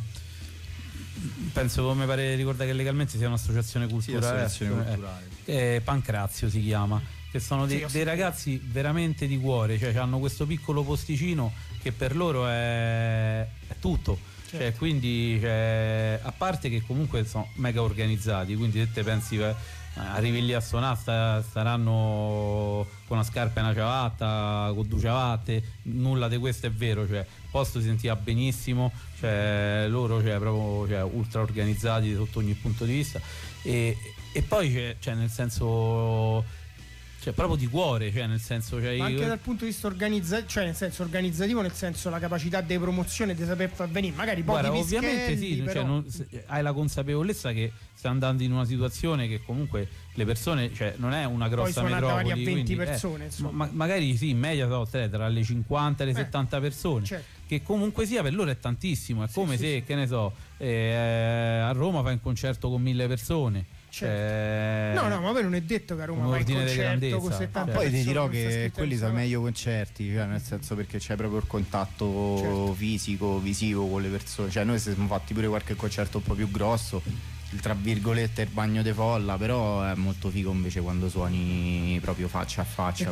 penso, come pare ricordare che legalmente sia un'associazione culturale, Pancrazio si chiama, che sono dei ragazzi veramente di cuore, cioè hanno questo piccolo posticino che per loro è tutto. Certo. Cioè, quindi, a parte che comunque sono mega organizzati, quindi se te pensi arrivi lì a suonare, staranno con una scarpa e una ciabatta, con due ciabatte, nulla di questo è vero, cioè il posto si sentiva benissimo, cioè loro, cioè, proprio, cioè, ultra organizzati sotto ogni punto di vista, e poi cioè nel senso, cioè proprio di cuore, cioè nel senso, cioè, anche dal punto di vista cioè nel senso organizzativo, nel senso la capacità di promozione, di saper far venire magari pochi pischelli, ovviamente sì, però... cioè, hai la consapevolezza che stai andando in una situazione che comunque le persone, cioè non è una grossa metropoli, a 20 quindi, persone, insomma. magari sì, in media sono tra le 50 e le 70 persone, certo. Che comunque sia per loro è tantissimo, è come se che ne so, a Roma fai un concerto con 1000 persone. certo. No, ma poi non è detto che a Roma vai in concerto con 70 poi ti dirò che persone, quelli sono meglio concerti, cioè nel senso, perché c'è proprio il contatto fisico, visivo con le persone. Cioè noi siamo fatti pure qualche concerto un po' più grosso, il tra virgolette il bagno de folla, però è molto figo invece quando suoni proprio faccia a faccia. E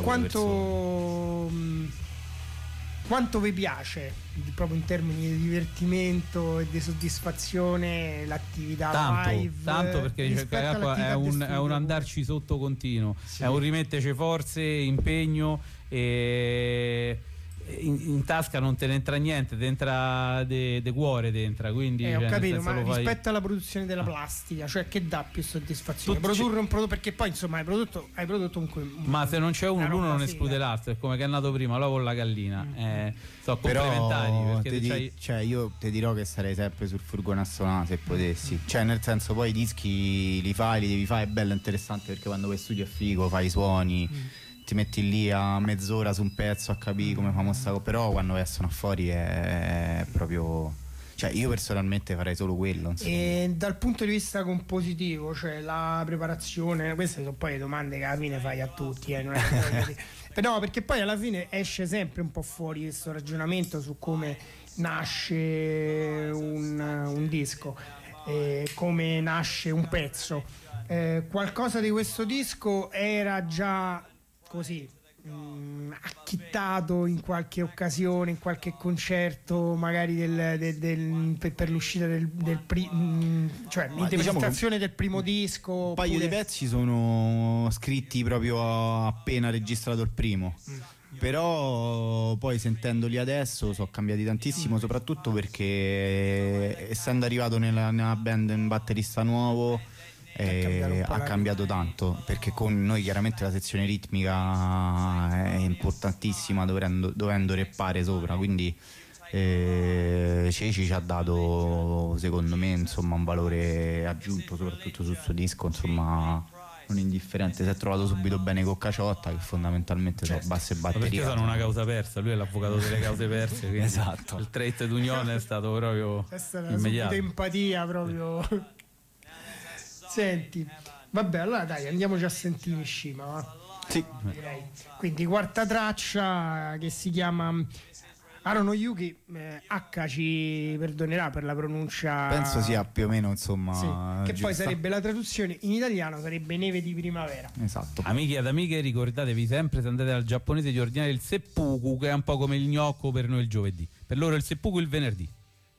quanto vi piace proprio in termini di divertimento e di soddisfazione l'attività live? Tanto perché è un andarci sotto continuo, sì. È un rimetterci forze, impegno, e in tasca non te ne entra niente, te entra de cuore dentro, quindi ho capito, ma rispetto alla produzione della plastica, cioè che dà più soddisfazione? Produrre un prodotto, perché poi insomma hai prodotto ma se non c'è l'uno non esclude l'altro, è come che è nato prima l'uovo con la gallina, sono complementari. Cioè io ti dirò che sarei sempre sul furgone a suonare se potessi, cioè nel senso, poi i dischi li devi fare, è bello, interessante, perché quando vai in studio è figo, fai i suoni, ti metti lì a mezz'ora su un pezzo a capire come famo sta cosa, però quando vai a suonare fuori è proprio, cioè io personalmente farei solo quello, insomma. E dal punto di vista compositivo, cioè la preparazione, queste sono poi le domande che alla fine fai a tutti, non è però perché poi alla fine esce sempre un po' fuori questo ragionamento su come nasce un disco, come nasce un pezzo. Qualcosa di questo disco era già così acchittato in qualche occasione, in qualche concerto magari per l'uscita cioè l'interpretazione del primo disco. Un paio di pezzi sono scritti proprio appena registrato il primo, però poi sentendoli adesso sono cambiati tantissimo, soprattutto perché essendo arrivato nella band un batterista nuovo ha cambiato tanto, perché con noi chiaramente la sezione ritmica è importantissima, dovendo reppare sopra, quindi Ceci ci ha dato, secondo me, insomma, un valore aggiunto soprattutto sul suo disco, insomma, non indifferente. Si è trovato subito bene con Caciotta, che fondamentalmente sono basse batterie, perché sono una causa persa, lui è l'avvocato delle cause perse. Esatto, il trait d'unione è stato proprio immediato, empatia proprio. Senti, vabbè, allora dai, andiamoci a sentire Shima, va? Sì. Direi. Quindi quarta traccia, che si chiama Arono Yuki. H ci perdonerà per la pronuncia, penso sia più o meno, insomma, sì, che giusta. poi sarebbe la traduzione in italiano, sarebbe neve di primavera. Esatto. Amici ed amiche, ricordatevi sempre, se andate al giapponese, di ordinare il seppuku, che è un po' come il gnocco per noi il giovedì, per loro il seppuku il venerdì.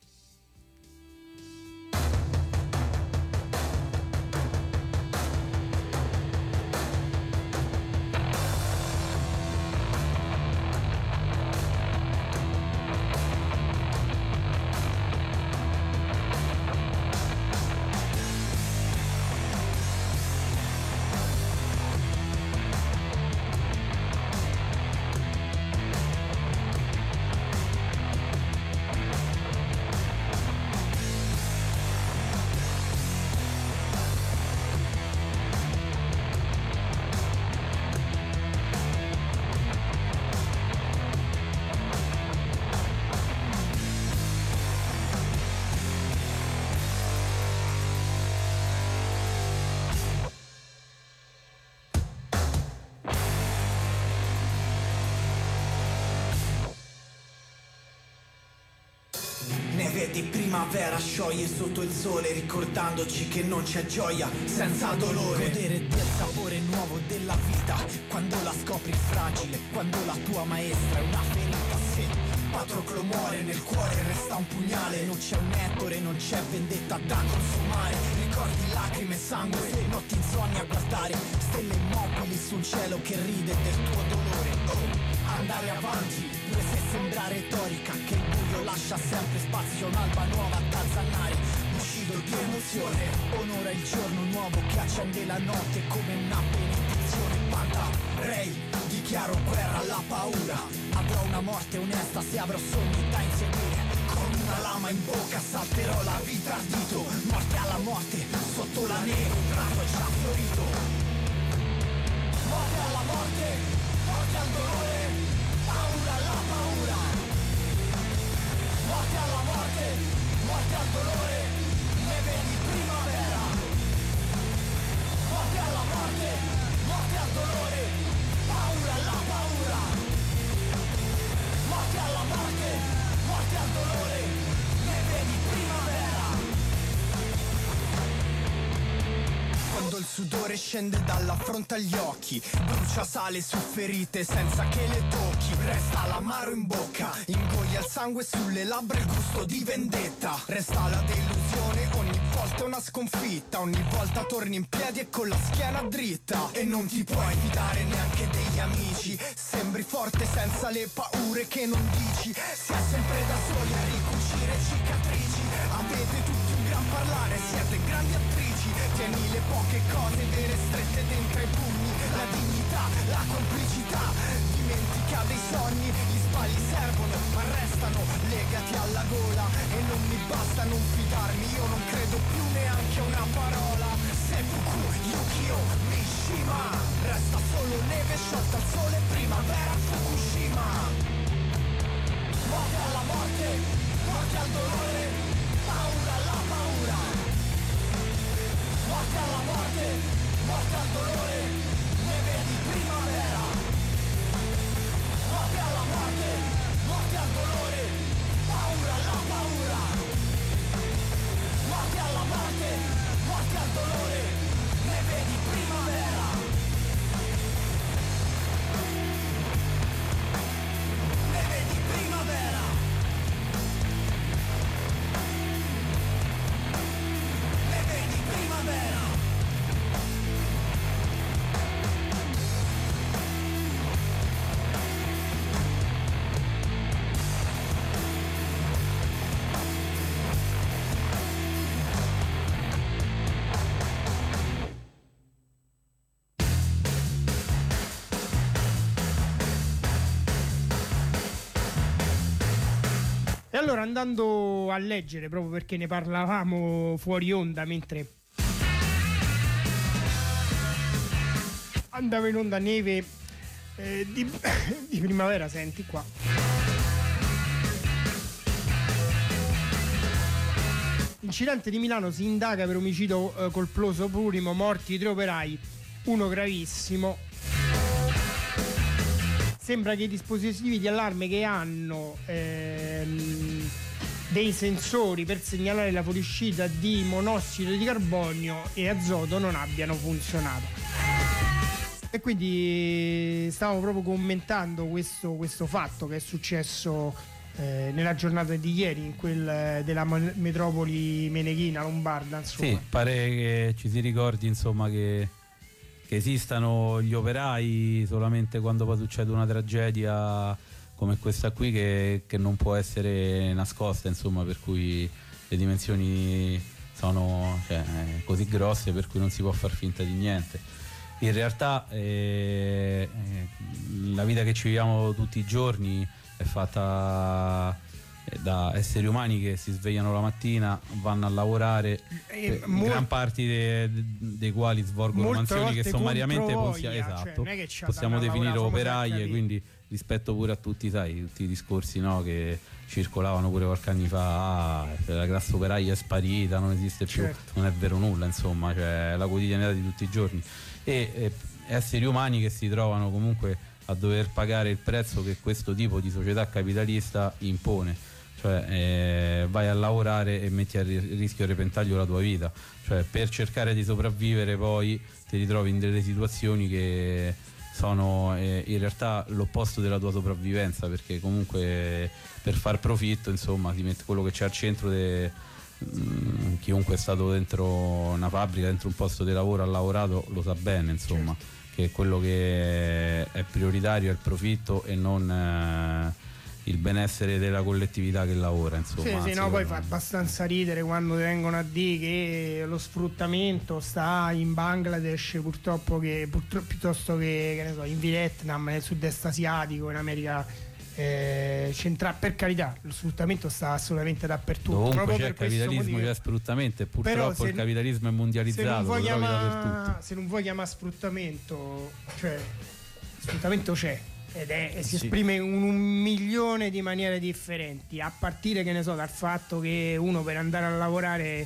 Di primavera scioglie sotto il sole, ricordandoci che non c'è gioia senza dolore. Godere del sapore nuovo della vita, quando la scopri fragile, quando la tua maestra è una ferita. Se Patroclo muore, nel cuore resta un pugnale, non c'è un Ettore, non c'è vendetta da consumare. Ricordi lacrime e sangue, notti insonni a guardare stelle immobili su un cielo che ride del tuo dolore. Andare avanti, pure se sembra retorica, che il buio lascia sempre spazio, un'alba nuova da zannare. Lucido di emozione, onora il giorno nuovo che accende la notte come una benedizione. Panta, Rei, dichiaro guerra alla paura. Avrò una morte onesta se avrò sogni da inseguire. Con una lama in bocca salterò la vita ardito. Morte alla morte, sotto la neve un prato è già fiorito. Morte alla morte, morte al dolore. Paura alla paura, morte alla morte, morte al dolore, neve di primavera. scende dalla fronte agli occhi, brucia sale su ferite senza che le tocchi, resta l'amaro in bocca, ingoia il sangue sulle labbra, il gusto di vendetta, resta la delusione, ogni volta una sconfitta, ogni volta torni in piedi e con la schiena dritta, e non ti puoi fidare neanche degli amici, sembri forte senza le paure che non dici, si è sempre da soli a ricucire cicatrici, avete tutti un gran parlare, siete grandi attrici, tieni le poche cose vere strette dentro i pugni, la dignità, la complicità, dimentica dei sogni, gli sbagli servono ma restano legati alla gola, e non mi basta non fidarmi, io non credo più neanche a una parola, Seppuku, Yukio, Mishima, resta solo neve sciolta al sole, primavera, Fukushima, morte alla morte, morte al dolore, paura alla paura, morte alla morte, morte al dolore, neve di primavera, morte alla morte, morte al dolore, paura alla paura, morte alla morte, morte al dolore, neve di primavera, neve di primavera, neve di primavera. E allora, andando a leggere, proprio perché ne parlavamo fuori onda mentre andava in onda Neve di primavera, senti qua. Incidente di Milano, si indaga per omicidio colposo plurimo, morti 3 operai, uno gravissimo. Sembra che i dispositivi di allarme che hanno dei sensori per segnalare la fuoriuscita di monossido di carbonio e azoto non abbiano funzionato. E quindi stavo proprio commentando questo fatto che è successo nella giornata di ieri in quel della metropoli meneghina lombarda, insomma. Sì, pare che ci si ricordi, insomma, che esistano gli operai solamente quando poi succede una tragedia come questa qui che non può essere nascosta, insomma, per cui le dimensioni sono così grosse per cui non si può far finta di niente. In realtà la vita che ci viviamo tutti i giorni è fatta da esseri umani che si svegliano la mattina, vanno a lavorare, gran parte dei quali svolgono mansioni che sommariamente possiamo definire operaie, quindi rispetto pure a tutti i discorsi, no, che circolavano pure qualche anni fa, la classe operaia è sparita, non esiste più, non è vero nulla, insomma, cioè la quotidianità di tutti i giorni, e esseri umani che si trovano comunque a dover pagare il prezzo che questo tipo di società capitalista impone. Cioè vai a lavorare e metti a rischio e repentaglio la tua vita, cioè per cercare di sopravvivere poi ti ritrovi in delle situazioni che sono in realtà l'opposto della tua sopravvivenza, perché comunque per far profitto, insomma, ti mette quello che c'è al centro chiunque è stato dentro una fabbrica, dentro un posto di lavoro, ha lavorato, lo sa bene, insomma, che quello che è prioritario è il profitto e non il benessere della collettività che lavora, insomma. Sì, no, poi fa abbastanza ridere quando vengono a dire che lo sfruttamento sta in Bangladesh purtroppo piuttosto che ne so, in Vietnam, nel sud-est asiatico, in America centrale. Per carità, lo sfruttamento sta assolutamente dappertutto. Ovunque c'è capitalismo, c'è sfruttamento, e purtroppo il capitalismo è mondializzato, se non vuoi chiamare sfruttamento, cioè sfruttamento c'è. E si esprime in 1 milione di maniere differenti, a partire, che ne so, dal fatto che uno per andare a lavorare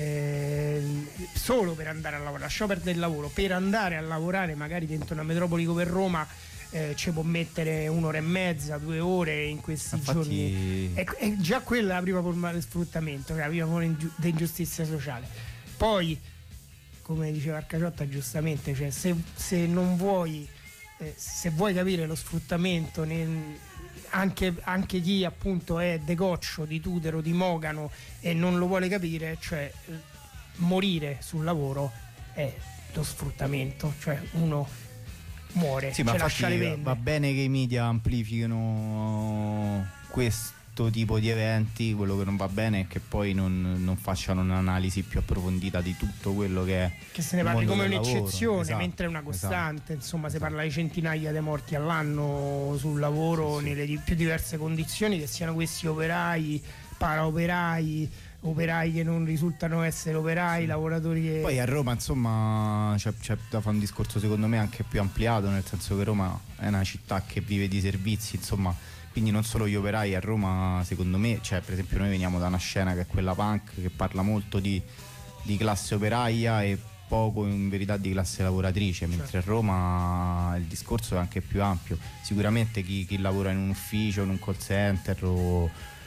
solo per andare a lavorare, lasciamo perdere il lavoro, per andare a lavorare magari dentro una metropoli come Roma ci può mettere 1 ora e mezza, 2 ore in questi giorni, è già quella la prima forma di sfruttamento, la prima forma di ingiustizia sociale. Poi come diceva Arcaciotta giustamente, cioè se non vuoi se vuoi capire lo sfruttamento anche chi appunto è decoccio di Tutero, di Mogano e non lo vuole capire, cioè morire sul lavoro è lo sfruttamento, cioè uno muore, sì, ma lascia le infatti vende. va bene che i media amplifichino questo tipo di eventi, quello che non va bene è che poi non facciano un'analisi più approfondita di tutto quello che è, che se ne il parli mondo come del un'eccezione, lavoro. Esatto, mentre è una costante, esatto, insomma si esatto. parla di centinaia di morti all'anno sul lavoro, Sì, sì. nelle più diverse condizioni, che siano questi operai, paraoperai, operai che non risultano essere operai, lavoratori che... Poi a Roma insomma c'è da fare un discorso secondo me anche più ampliato, nel senso che Roma è una città che vive di servizi, insomma, quindi non solo gli operai. A Roma secondo me, cioè per esempio noi veniamo da una scena che è quella punk, che parla molto di classe operaia e poco in verità di classe lavoratrice, mentre a Roma il discorso è anche più ampio. Sicuramente chi lavora in un ufficio, in un call center o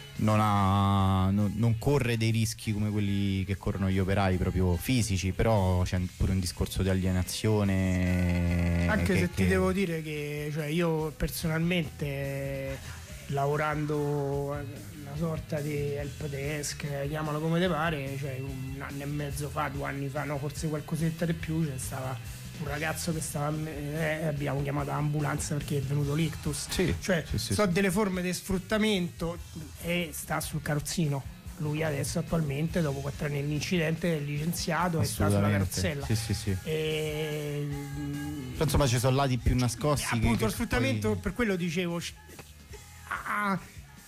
non corre dei rischi come quelli che corrono gli operai proprio fisici, però c'è pure un discorso di alienazione. Anche se ti devo dire che cioè, io personalmente, lavorando una sorta di help desk, chiamalo come te pare, cioè 1 anno e mezzo fa, 2 anni fa, no, forse qualcosetta di più, c'è stava un ragazzo che stava abbiamo chiamato l'ambulanza perché è venuto l'ictus, cioè sono delle forme di sfruttamento e sta sul carrozzino. Lui adesso attualmente dopo 4 anni dell'incidente è licenziato e sta sulla carrozzella. Sì. Però insomma ci sono lati più nascosti appunto che lo sfruttamento poi... per quello dicevo ha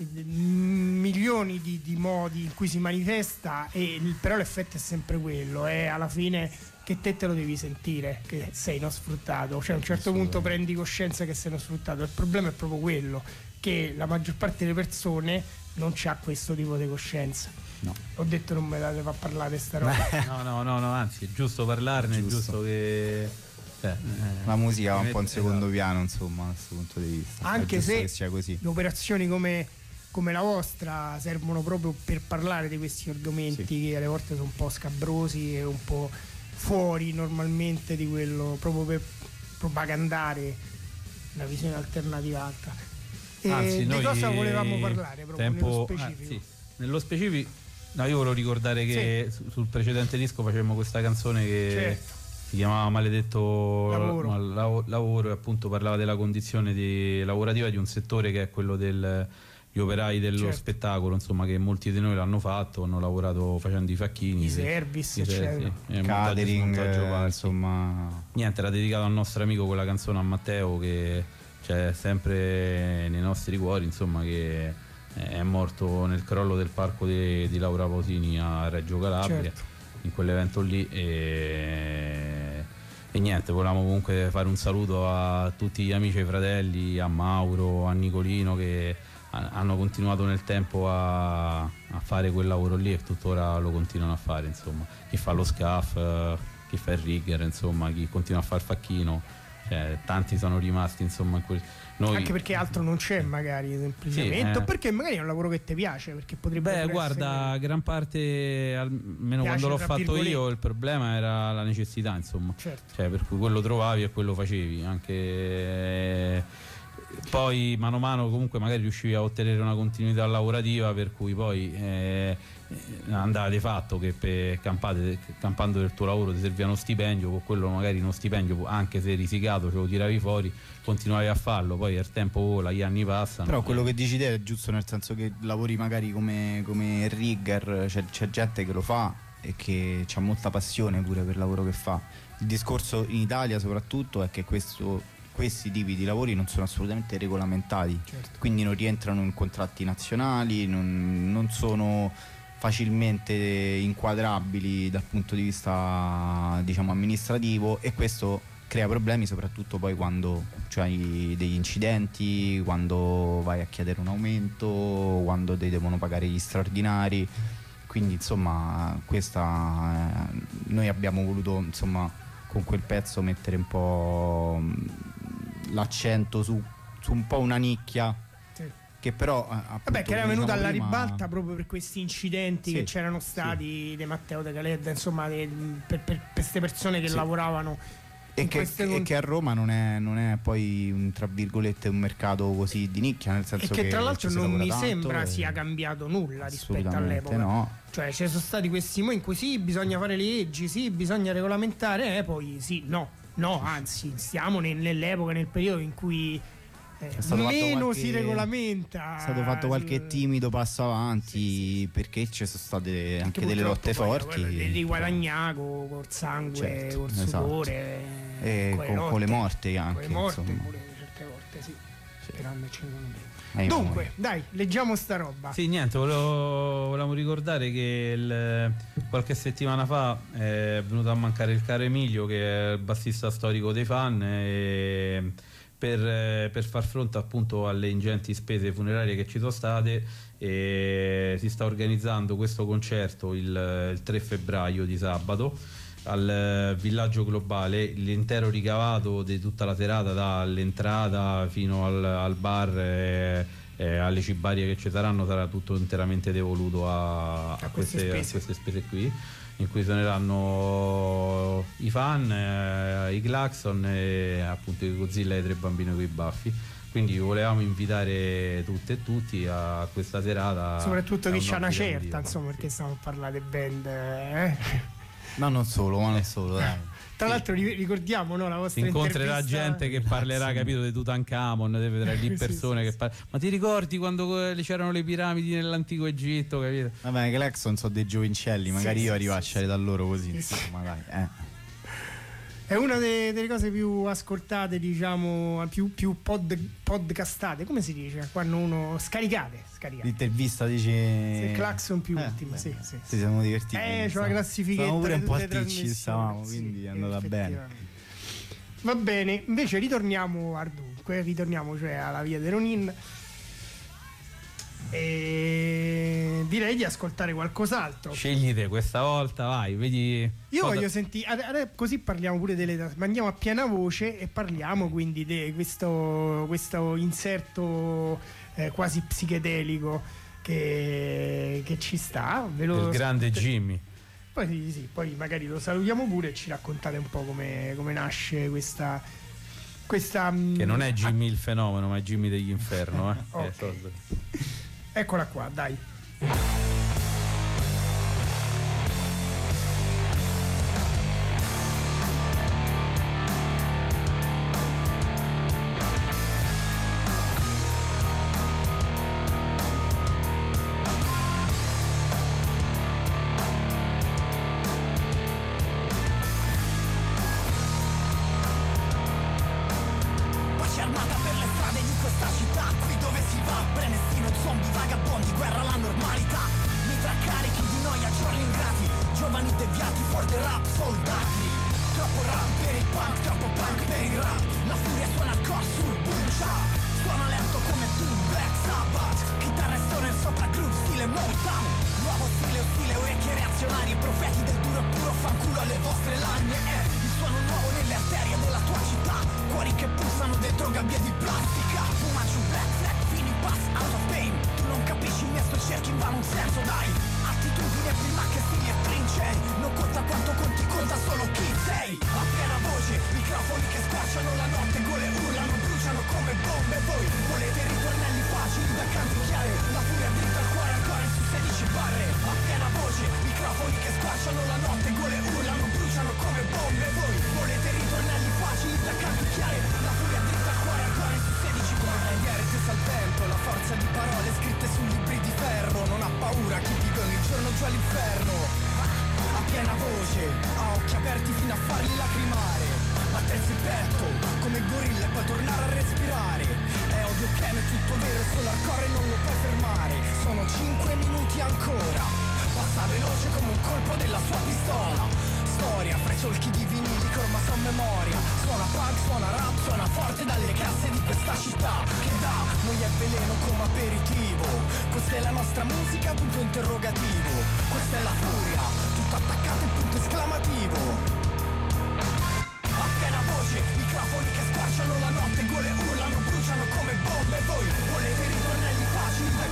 milioni di modi in cui si manifesta però l'effetto è sempre quello, alla fine che te lo devi sentire che sei uno sfruttato, cioè a un certo punto prendi coscienza che sei uno sfruttato. Il problema è proprio quello, che la maggior parte delle persone non c'ha questo tipo di coscienza. No. Ho detto non me la devo parlare sta roba. No, anzi è giusto parlarne, è giusto che la musica va un po' in secondo piano, insomma, da questo punto di vista. Anche se che sia così. Le operazioni come la vostra servono proprio per parlare di questi argomenti che alle volte sono un po' scabrosi e un po' fuori normalmente di quello, proprio per propagandare una visione alternativa alta. Anzi, di cosa volevamo parlare proprio nello specifico? Nello specifico, no, io volevo ricordare che sul precedente disco facevamo questa canzone che si chiamava Maledetto lavoro e appunto parlava della condizione lavorativa di un settore che è quello gli operai dello spettacolo, insomma, che molti di noi l'hanno fatto, hanno lavorato facendo i facchini, i service, eccetera, catering, insomma. Niente, era dedicato al nostro amico quella canzone, a Matteo, che c'è sempre nei nostri cuori, insomma, che è morto nel crollo del parco di Laura Pausini a Reggio Calabria, in quell'evento lì, e niente, volevamo comunque fare un saluto a tutti gli amici e i fratelli, a Mauro, a Nicolino, che hanno continuato nel tempo a fare quel lavoro lì e tuttora lo continuano a fare, insomma, chi fa lo scaff, chi fa il rigger, insomma, chi continua a fare il facchino, cioè, tanti sono rimasti, insomma, noi... anche perché altro non c'è magari semplicemente, o perché magari è un lavoro che ti piace, perché potrebbe guarda, gran parte, almeno piace, quando l'ho fatto io, il problema era la necessità, insomma, cioè per cui quello trovavi e quello facevi, anche poi mano a mano comunque magari riuscivi a ottenere una continuità lavorativa, per cui poi andava di fatto che campando del tuo lavoro ti serviva uno stipendio, con quello magari uno stipendio, anche se risicato, ce lo tiravi fuori, continuavi a farlo, poi il tempo vola, gli anni passano. Però quello che dici te è giusto, nel senso che lavori magari come rigger, c'è gente che lo fa e che ha molta passione pure per il lavoro che fa. Il discorso in Italia soprattutto è che questi tipi di lavori non sono assolutamente regolamentati, quindi non rientrano in contratti nazionali, non sono facilmente inquadrabili dal punto di vista, diciamo, amministrativo, e questo crea problemi soprattutto poi quando hai degli incidenti, quando vai a chiedere un aumento, quando ti devono pagare gli straordinari. Quindi insomma noi abbiamo voluto, insomma, con quel pezzo mettere un po' l'accento su un po' una nicchia che però vabbè, che era venuta alla prima, ribalta proprio per questi incidenti che c'erano stati di Matteo De Caleda, insomma, per queste persone che lavoravano e che a Roma non è poi tra virgolette un mercato così di nicchia, nel senso che tra l'altro non mi sembra e... sia cambiato nulla rispetto all'epoca. No. Cioè ci sono stati questi momenti in cui sì, bisogna fare leggi, sì, bisogna regolamentare, poi sì, no, anzi stiamo nell'epoca, nel periodo in cui meno si regolamenta. È stato fatto qualche timido passo avanti, perché ci sono state anche delle lotte forti, di guadagnaco col sangue, col sudore, e con le morti anche, con le morti pure certe volte, sì. Dunque, dai, leggiamo sta roba. Sì, niente, volevamo ricordare che qualche settimana fa è venuto a mancare il caro Emilio, che è il bassista storico dei Fan, e per far fronte appunto alle ingenti spese funerarie che ci sono state, si sta organizzando questo concerto il 3 febbraio di sabato al Villaggio Globale. L'intero ricavato di tutta la serata, dall'entrata fino al bar, alle cibarie che ci saranno, sarà tutto interamente devoluto a queste spese qui, in cui suoneranno i Fan, i Klaxon e appunto i Godzilla e i 3 bambini coi baffi. Quindi volevamo invitare tutte e tutti a questa serata, soprattutto chi c'ha una certa, insomma, perché stiamo a parlare di band, ma non solo, dai. Tra l'altro ricordiamo, no, la vostra incontrerà gente che parlerà, capito, di Tutankhamon, vedrai lì persone che ma ti ricordi quando c'erano le piramidi nell'antico Egitto, capito? Vabbè, i Klaxon sono dei giovincelli, magari io arrivo a scegliere da loro così, insomma, dai. È una delle cose più ascoltate, diciamo, più podcastate, come si dice? Quando uno scaricate. L'intervista dice Klaxon più ultima, sì. Ci siamo divertiti. C'è la classifichetta. Stavamo pure un po' sticci, stavamo, quindi è andata bene. Va bene, invece ritorniamo al dunque, cioè alla via de Ronin. E direi di ascoltare qualcos'altro. Scegli te questa volta, vai, vedi. Io voglio sentire, così parliamo pure ma andiamo a piena voce e parliamo quindi di questo inserto quasi psichedelico che ci sta. Il grande Jimmy. Poi magari lo salutiamo pure e ci raccontate un po' come nasce questa che non è Jimmy il fenomeno, ma è Jimmy degli Inferno, okay. Eccola qua, dai. Microfoni che squarciano la notte, gole urlano, bruciano come bombe. Voi volete ritornelli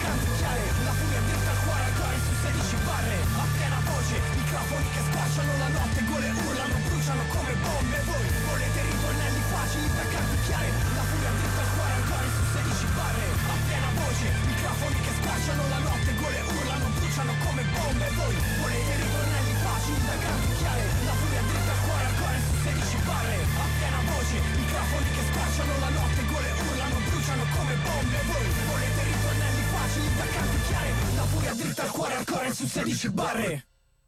canticchiare, la furia dritta al cuore, ancora su 16 barre, a piena voce, microfoni che squarciano la notte, gole urlano, bruciano come bombe. Voi volete ritornelli facili da canticchiare, la furia dritta al cuore, ancora su 16 barre, a piena voce, microfoni che squarciano la notte, gole urlano, bruciano come bombe. Voi volete ritornelli facili da canticchiare, la furia dritta al cuore, ancora su 16 barre, a piena voce, microfoni che squarciano la notte, gole urlano, bruciano come bombe. Voi volete ritornelli facili da canticchiare, la furia dritta al cuore, ancora su 16 barre.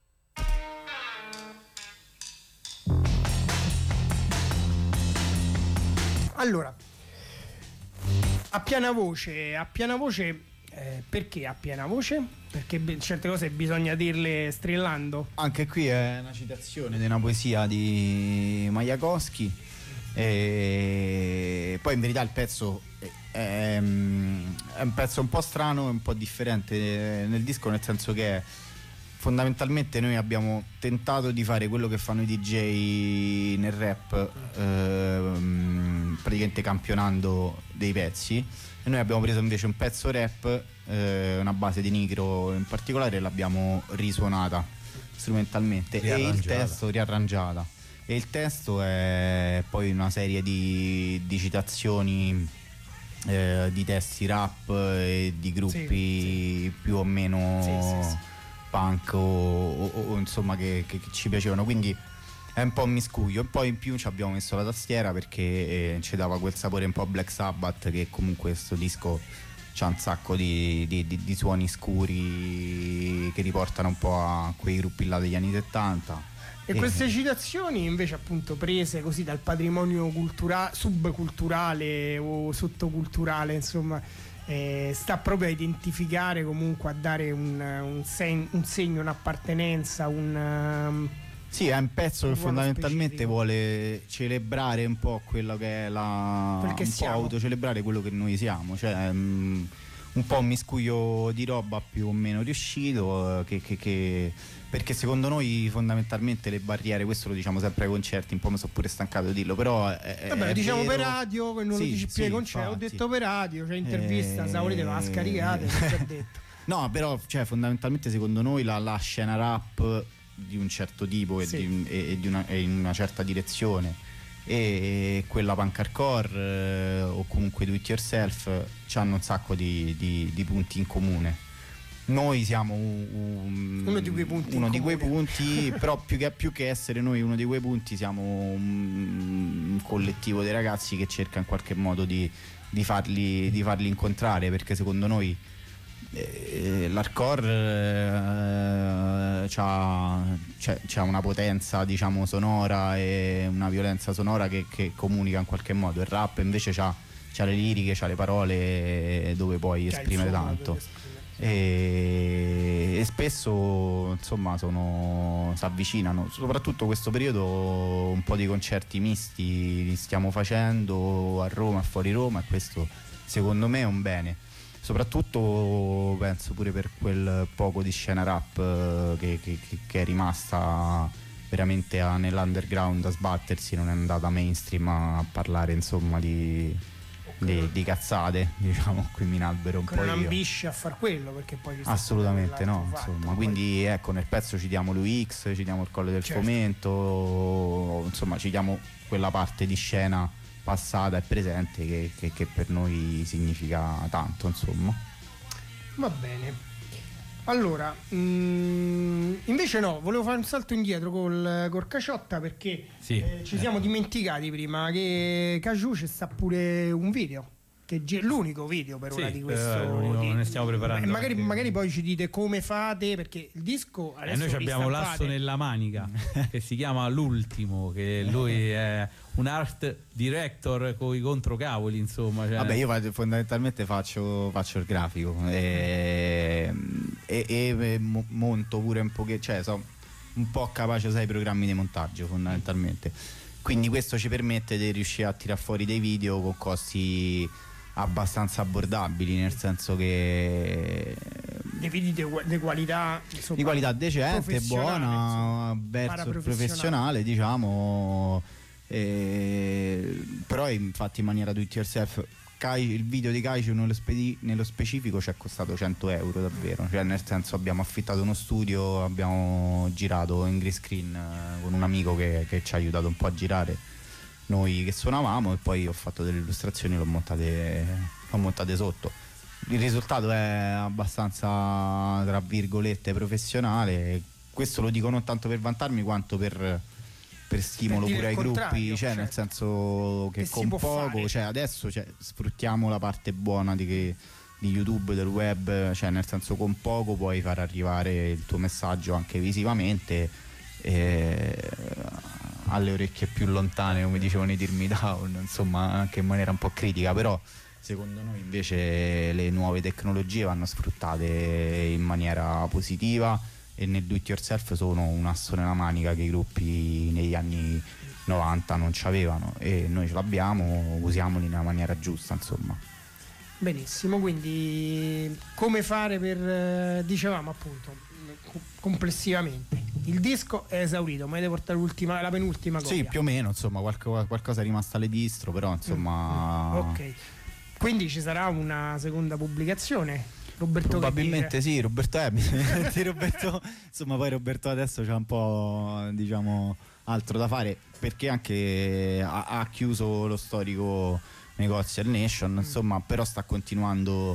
Allora, a piena voce, perché a piena voce? Perché certe cose bisogna dirle strillando. Anche qui è una citazione di una poesia di Majakowski, e poi in verità il pezzo è un pezzo un po' strano e un po' differente nel disco, nel senso che fondamentalmente noi abbiamo tentato di fare quello che fanno i DJ nel rap, praticamente campionando dei pezzi, e noi abbiamo preso invece un pezzo rap, una base di Nigro in particolare, e l'abbiamo risuonata strumentalmente e il testo riarrangiata, e il testo è poi una serie di citazioni di testi rap e di gruppi più o meno punk o insomma che ci piacevano, quindi è un po' un miscuglio. E poi in più ci abbiamo messo la tastiera perché ci dava quel sapore un po' Black Sabbath, che comunque questo disco c'ha un sacco di suoni scuri che riportano un po' a quei gruppi là degli anni 70. E queste citazioni invece appunto prese così dal patrimonio subculturale o sottoculturale, insomma, sta proprio a identificare, comunque a dare un segno, un'appartenenza, sì, è un pezzo che fondamentalmente specifico. Vuole celebrare un po' quello che è Quel che un siamo. po' autocelebrare quello che noi siamo, cioè un po' un miscuglio di roba più o meno riuscito, perché secondo noi fondamentalmente le barriere, questo lo diciamo sempre ai concerti, un po' mi sono pure stancato di dirlo, però vabbè, lo diciamo vero. per radio, non lo dici più ai concerti, ho detto per radio, c'è intervista, se volete la scaricate, non c'è detto. No, però cioè, fondamentalmente secondo noi la scena rap di un certo tipo e in una certa direzione, e quella punk hardcore o comunque do it yourself hanno un sacco di punti in comune. Noi siamo uno di quei punti, però più che essere noi uno di quei punti, siamo un collettivo di ragazzi che cerca in qualche modo di farli incontrare, perché secondo noi l'hardcore c'ha una potenza, diciamo, sonora e una violenza sonora che comunica in qualche modo. Il rap invece c'ha le liriche, c'ha le parole dove puoi esprimere tanto, e spesso insomma si avvicinano. Soprattutto questo periodo un po' di concerti misti li stiamo facendo a Roma e fuori Roma, e questo secondo me è un bene. Soprattutto penso pure per quel poco di scena rap che è rimasta veramente nell'underground a sbattersi, non è andata mainstream a parlare insomma di cazzate, diciamo, qui mi inalbero un po' io. Non ambisce a far quello, perché poi assolutamente no, fatto, insomma, poi. Quindi ecco, nel pezzo citiamo l'UX, citiamo il Colle del Fomento, insomma citiamo quella parte di scena passata e presente che per noi significa tanto, insomma. Va bene. Allora, invece no, volevo fare un salto indietro col Caciotta, perché ci siamo dimenticati prima che Caju ci sta pure un video, che è l'unico video per ora di questo. Ne stiamo preparando. Magari poi ci dite come fate, perché il disco adesso noi abbiamo l'asso nella manica che si chiama L'Ultimo, che lui è un art director con i controcavoli, insomma, cioè. Vabbè, io fondamentalmente faccio il grafico e monto pure un po', cioè so un po' capace, sai, i programmi di montaggio fondamentalmente, quindi questo ci permette di riuscire a tirar fuori dei video con costi abbastanza abbordabili, nel senso che dei video di qualità, insomma, di qualità decente, buona, verso il professionale, diciamo, però infatti in maniera do it yourself il video di Kaiju nello specifico ci è costato 100 euro davvero, cioè nel senso abbiamo affittato uno studio, abbiamo girato in green screen con un amico che ci ha aiutato un po' a girare noi che suonavamo, e poi ho fatto delle illustrazioni e l'ho montate sotto. Il risultato è abbastanza, tra virgolette, professionale. Questo lo dico non tanto per vantarmi quanto per stimolo pure ai gruppi, cioè nel senso che con poco, cioè adesso sfruttiamo la parte buona di YouTube, del web, cioè nel senso con poco puoi far arrivare il tuo messaggio anche visivamente alle orecchie più lontane, come dicevano i Tear Me Down, insomma, anche in maniera un po' critica, però secondo noi invece le nuove tecnologie vanno sfruttate in maniera positiva, e nel do it yourself sono un asso nella manica che i gruppi negli anni 90 non c'avevano, e noi ce l'abbiamo, usiamoli nella maniera giusta, insomma. Benissimo, quindi come fare per, dicevamo appunto, complessivamente il disco è esaurito, ma deve portare la penultima copia? Sì, più o meno, insomma, qualcosa è rimasto alle distro, però insomma... Ok, quindi ci sarà una seconda pubblicazione? Roberto, probabilmente sì, Roberto insomma, poi Roberto adesso c'ha un po', diciamo, altro da fare, perché anche ha chiuso lo storico negozio al Nation, insomma, però sta continuando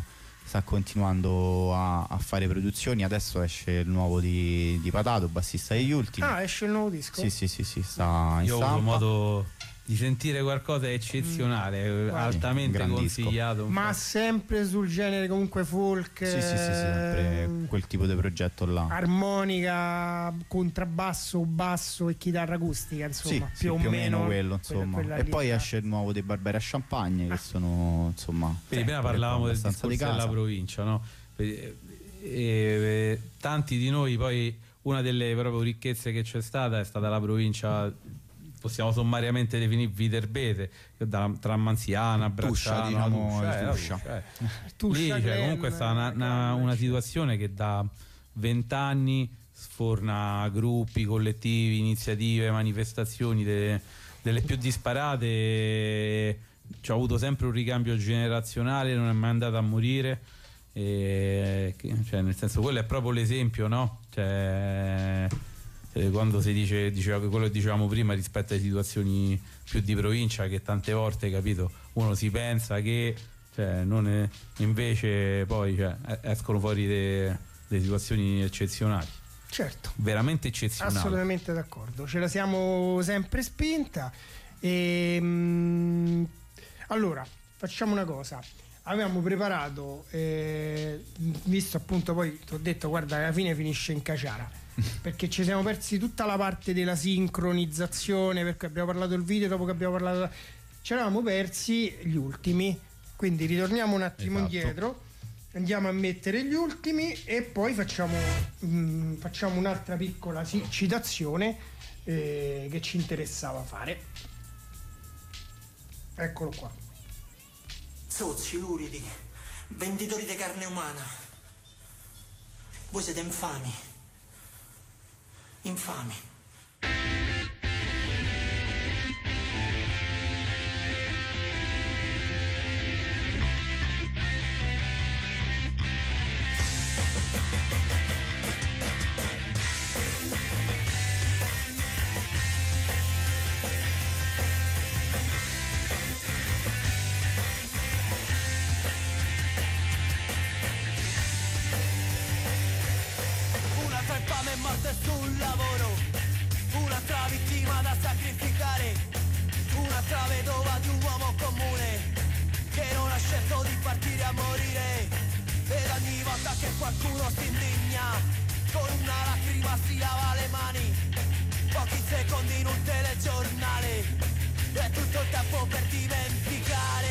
a fare produzioni. Adesso esce il nuovo di Patato, bassista degli Ultimi. Esce il nuovo disco? Sì, sta in Io ho stampa. avuto modo di sentire qualcosa di eccezionale, altamente consigliato. Ma sempre sul genere comunque folk? Sì, sempre quel tipo di progetto là. Armonica, contrabbasso, basso e chitarra acustica, insomma, più o meno quello, insomma. E poi esce il nuovo dei Barbera Champagne, che sono, insomma... Prima parlavamo del discorso della provincia, no? Tanti di noi, poi una delle proprio ricchezze che c'è stata è stata la provincia, possiamo sommariamente definire Viterbese, tra Manziana, Bracciano, Tuscia. Lì comunque è stata una situazione che da 20 anni sforna gruppi, collettivi, iniziative, manifestazioni delle più disparate. C'ha avuto sempre un ricambio generazionale, non è mai andato a morire, cioè, nel senso, quello è proprio l'esempio, no? Cioè, quando si diceva quello che dicevamo prima rispetto alle situazioni più di provincia, che tante volte, capito, uno si pensa che, cioè, non è, invece poi, cioè, escono fuori delle situazioni eccezionali. Certo, veramente eccezionali. Assolutamente d'accordo, ce la siamo sempre spinta. Allora facciamo una cosa, avevamo preparato, visto appunto, poi ti ho detto guarda alla fine finisce in caciara perché ci siamo persi tutta la parte della sincronizzazione, perché abbiamo parlato del video, dopo che abbiamo parlato ci eravamo persi gli ultimi, quindi ritorniamo un attimo indietro, andiamo a mettere gli ultimi e poi facciamo un'altra piccola citazione che ci interessava fare. Eccolo qua. Zozzi, luridi, venditori di carne umana, voi siete infami. Sul lavoro, un'altra vittima da sacrificare, un'altra vedova di un uomo comune che non ha scelto di partire a morire. Ed ogni volta che qualcuno si indigna, con una lacrima si lava le mani, pochi secondi in un telegiornale, è tutto il tempo per dimenticare.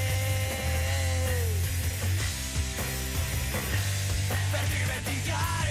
Per dimenticare.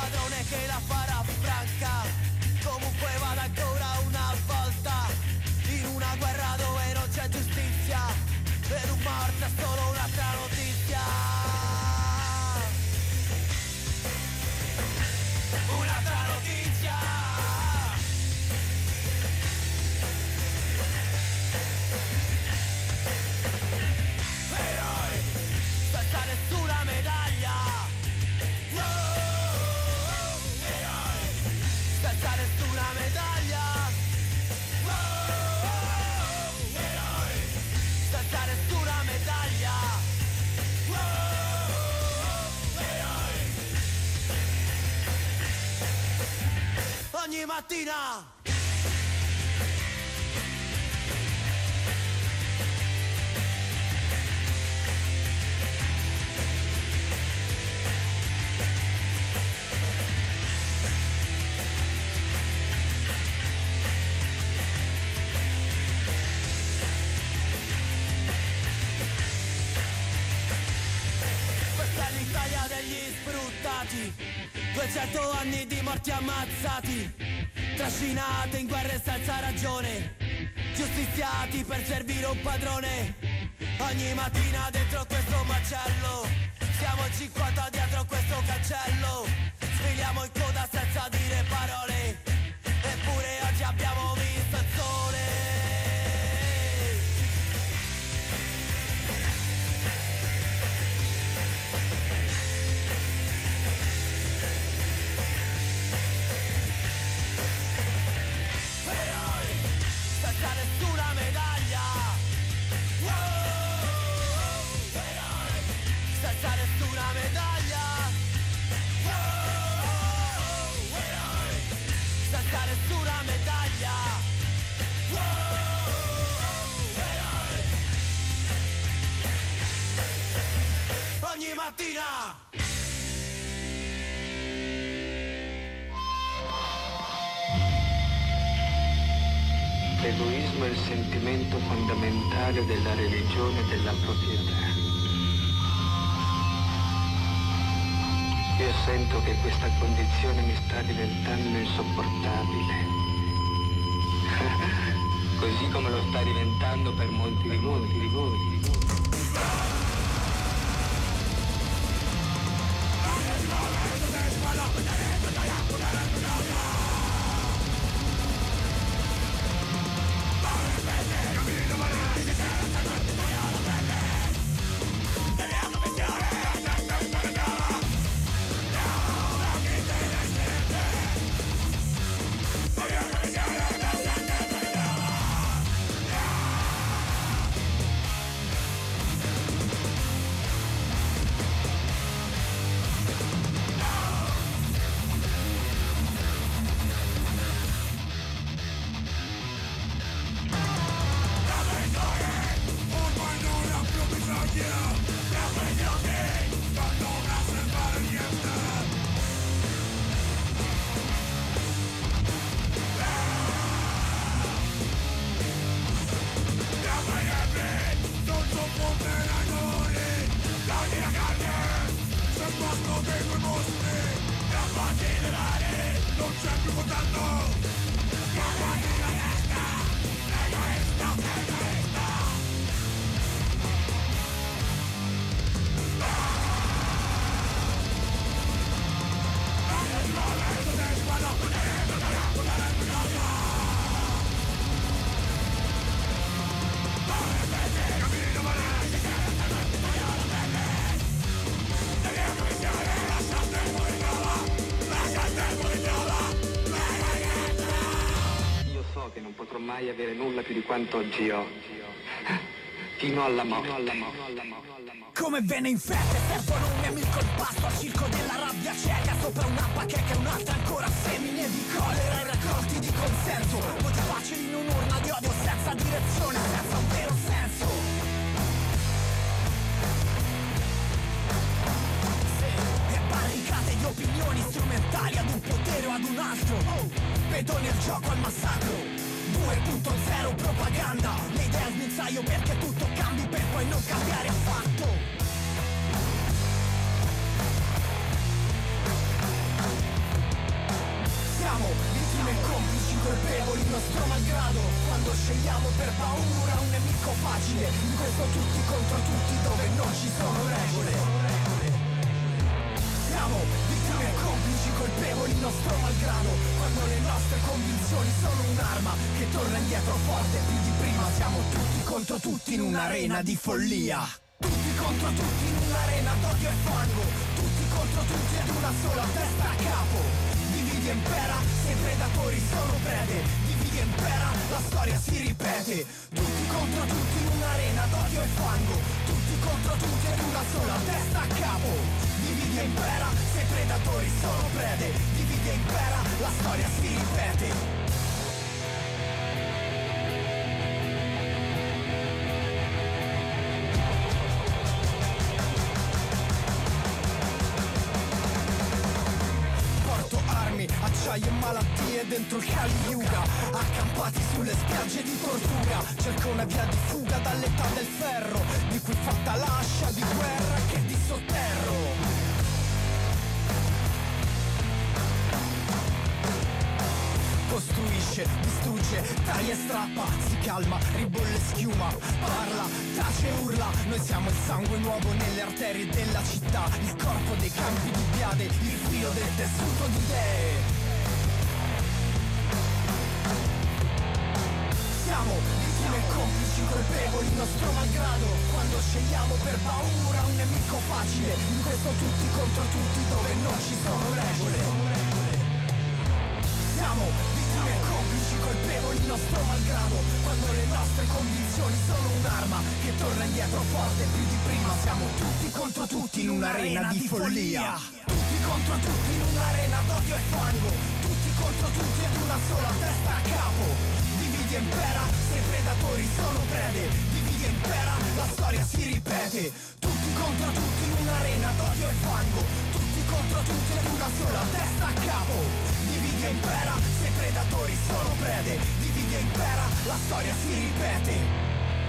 padrone che la farà franca. Comunque vado ancora una volta in una guerra dove non c'è giustizia. Per un morto è solo un'altra notizia. Un'altra notizia. Eroi senza nessuna medaglia. Eroi senza nessuna medaglia. Eroi senza nessuna medaglia. Eroi ogni mattina. Questa è l'Italia degli sfruttati, 200 anni di morti ammazzati, trascinate in guerre senza ragione, giustiziati per servire un padrone. Ogni mattina dentro questo macello, siamo in 50 dietro questo cancello, sfiliamo in coda senza dire parole, eppure oggi abbiamo visto il sole. Senza nessuna medaglia. Senza nessuna medaglia. Senza nessuna medaglia. Ogni mattina. L'egoismo è il sentimento fondamentale della religione e della proprietà. Io sento che questa condizione mi sta diventando insopportabile. Così come lo sta diventando per molti di voi. Mai avere nulla più di quanto oggi ho, fino alla morte. Come vene infette servono un mio amico il pasto al circo della rabbia cieca, sopra una bacheca e un'altra ancora semine di collera e raccolti di consenso, voti facili in un'urna di odio senza direzione, senza un vero senso. Sì, e barricate di opinioni strumentali ad un potere o ad un altro. Vedo nel gioco al massacro 2.0 propaganda, le idee al minzaio perché tutto cambi per poi non cambiare affatto. nostro malgrado, quando scegliamo per paura un nemico facile, in questo tutti contro tutti dove non ci sono regole. Siamo vittime e complici, colpevoli nostro malgrado, quando le nostre convinzioni sono un'arma che torna indietro forte più di prima. Siamo tutti contro tutti in un'arena di follia. Tutti contro tutti in un'arena d'odio e fango, tutti contro tutti ed una sola testa a capo. Dividi e impera, se i predatori sono prede, dividi e impera, la storia si ripete. Tutti contro tutti in un'arena d'odio e fango, tutti contro tutti ed una sola testa a capo. Dividi e impera, se i predatori sono prede, dividi e impera, la storia si ripete. Acciaio e malattie dentro il Kali Yuga, accampati sulle spiagge di tortura. Cerco una via di fuga dall'età del ferro, di cui fatta l'ascia di guerra che di sotterro. Costruisce, distrugge, taglia e strappa, si calma, ribolle schiuma, parla, tace e urla. Noi siamo il sangue nuovo nelle arterie della città, il corpo dei campi di Biade, il filo del tessuto di idee. Siamo vittime e complici, colpevoli nostro malgrado, quando scegliamo per paura un nemico facile, in questo tutti contro tutti dove non ci sono regole. Siamo vittime e complici, colpevoli nostro malgrado, quando le nostre convinzioni sono un'arma che torna indietro forte più di prima. Siamo tutti contro tutti in un'arena di follia. Tutti contro tutti in un'arena d'odio e fango, tutti contro tutti ed una sola testa a capo. Dividi e impera, se i predatori sono prede, dividi e impera, la storia si ripete. Tutti contro tutti in un'arena d'odio e fango, tutti contro tutti ed una sola testa a capo. Dividi e impera, se i predatori sono prede, dividi e impera, la storia si ripete.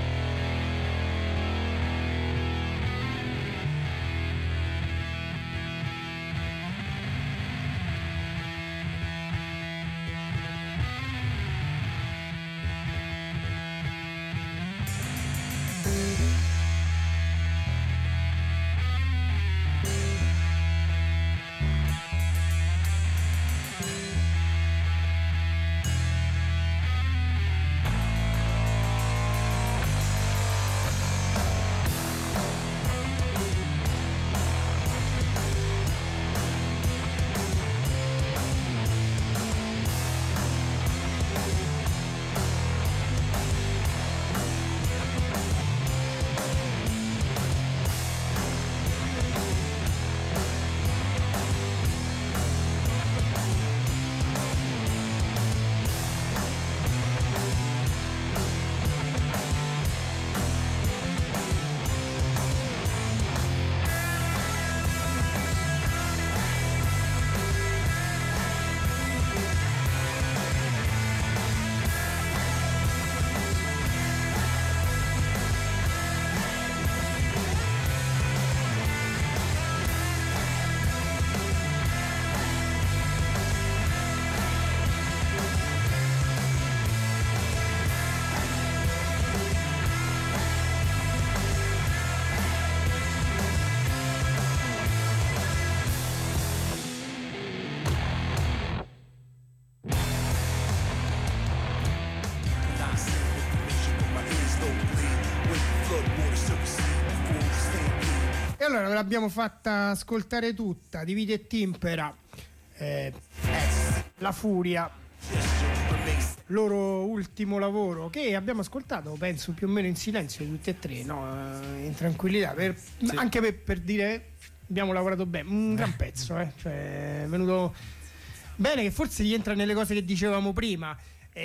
E allora ve l'abbiamo fatta ascoltare tutta, Divide e Timpera, La Furia, loro ultimo lavoro, che abbiamo ascoltato penso più o meno in silenzio tutti e tre, no? In tranquillità, sì. Anche per dire abbiamo lavorato bene, un gran pezzo, cioè, è venuto bene, che forse rientra nelle cose che dicevamo prima,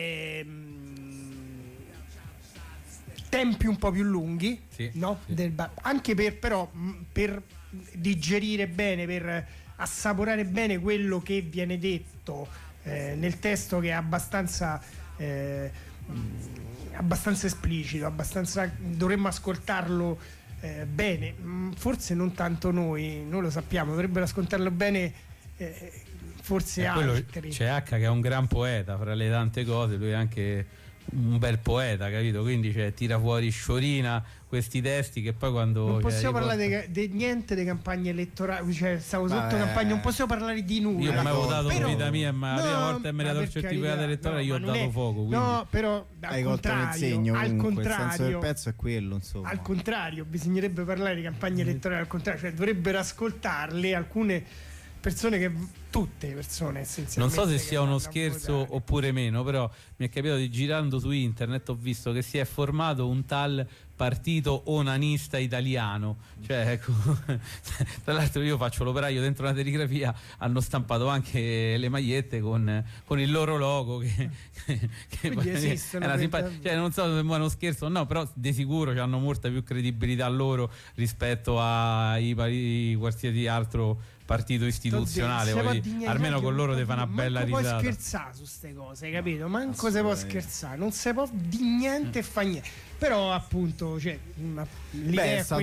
tempi un po' più lunghi, sì, no? Sì. Anche per digerire bene, per assaporare bene quello che viene detto nel testo, che è abbastanza esplicito, dovremmo ascoltarlo bene, forse non tanto noi lo sappiamo, dovrebbero ascoltarlo bene forse quello altri. c'è H che è un gran poeta, fra le tante cose lui è anche un bel poeta, capito? Quindi tira fuori sciorina questi testi che poi quando non possiamo parlare di niente di campagne elettorali, stavo sotto campagna, non possiamo parlare di nulla. Io mai votato in però, vita mia, ma la prima volta che mi ha dato il certificato elettorale io ho dato fuoco, quindi. No, però hai colto nel segno, al comunque, contrario, il senso del pezzo è quello, insomma. Al contrario, bisognerebbe parlare di campagne elettorali, al contrario, cioè dovrebbero ascoltarle alcune persone, che tutte le persone essenzialmente. Non so se sia uno scherzo votare. oppure meno, però mi è capitato di girando su internet, ho visto che si è formato un tal partito onanista italiano, cioè ecco, tra l'altro io faccio l'operaio dentro una serigrafia, hanno stampato anche le magliette con il loro logo che quindi esistono, cioè, non so se è uno scherzo o no, però di sicuro hanno molta più credibilità loro rispetto ai qualsiasi altro partito istituzionale. Almeno con loro ti fa una bella risata. Non puoi scherzare su queste cose, capito? Manco se può scherzare, non si può di niente e fa niente. Però appunto l'idea è stato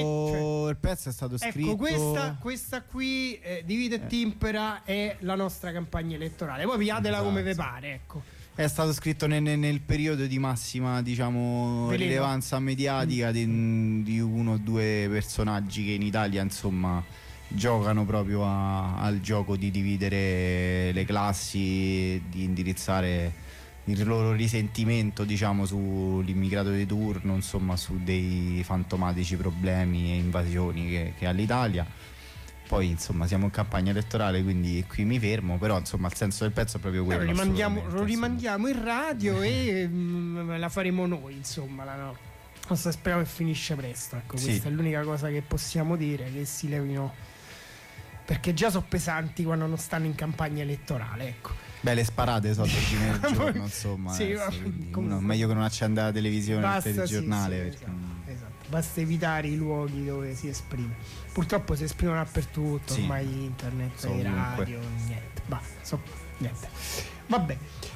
il pezzo è stato scritto. Ecco, questa qui Divide e Timpera è la nostra campagna elettorale. Poi pigliatela come vi pare, ecco. È stato scritto nel periodo di massima, diciamo, rilevanza mediatica di uno o due personaggi che in Italia, insomma, giocano proprio al gioco di dividere le classi, di indirizzare il loro risentimento, diciamo, sull'immigrato di turno, insomma, su dei fantomatici problemi e invasioni che ha l'Italia. Poi, insomma, siamo in campagna elettorale, quindi qui mi fermo, però insomma il senso del pezzo è proprio quello. Lo rimandiamo in radio e la faremo noi, insomma, speriamo che finisce presto, ecco, questa è l'unica cosa che possiamo dire, che si levino, perché già sono pesanti quando non stanno in campagna elettorale, ecco. Beh, le sparate sono nel giorno, insomma. Sì, meglio che non accenda la televisione, basta, il telegiornale. Esatto. Basta evitare i luoghi dove si esprime. Purtroppo si esprimono dappertutto, ormai internet, radio, niente. Niente. Vabbè.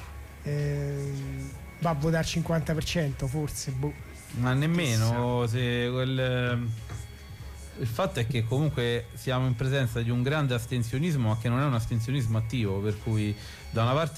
Va a votare 50%, forse. Ma nemmeno se quel. Il fatto è che comunque siamo in presenza di un grande astensionismo, ma che non è un astensionismo attivo, per cui da una parte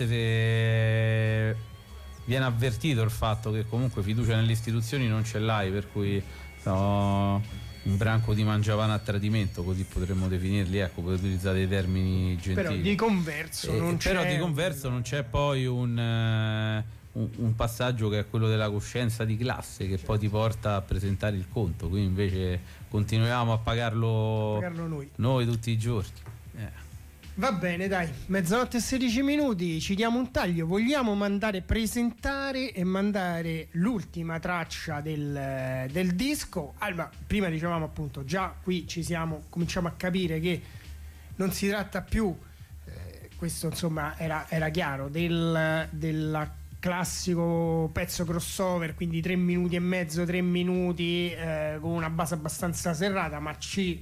viene avvertito il fatto che comunque fiducia nelle istituzioni non ce l'hai, per cui un branco di mangiapane a tradimento, così potremmo definirli, ecco, per utilizzare dei termini gentili. Però di converso non c'è poi un passaggio che è quello della coscienza di classe, che poi ti porta a presentare il conto, quindi invece continuiamo a pagarlo noi tutti i giorni. Va bene, dai, mezzanotte e 16 minuti, ci diamo un taglio. Vogliamo presentare e mandare l'ultima traccia del disco. Allora, prima dicevamo appunto, già qui cominciamo a capire che non si tratta più, questo insomma era chiaro, della classico pezzo crossover, quindi 3 minuti e mezzo, 3 minuti, con una base abbastanza serrata, ma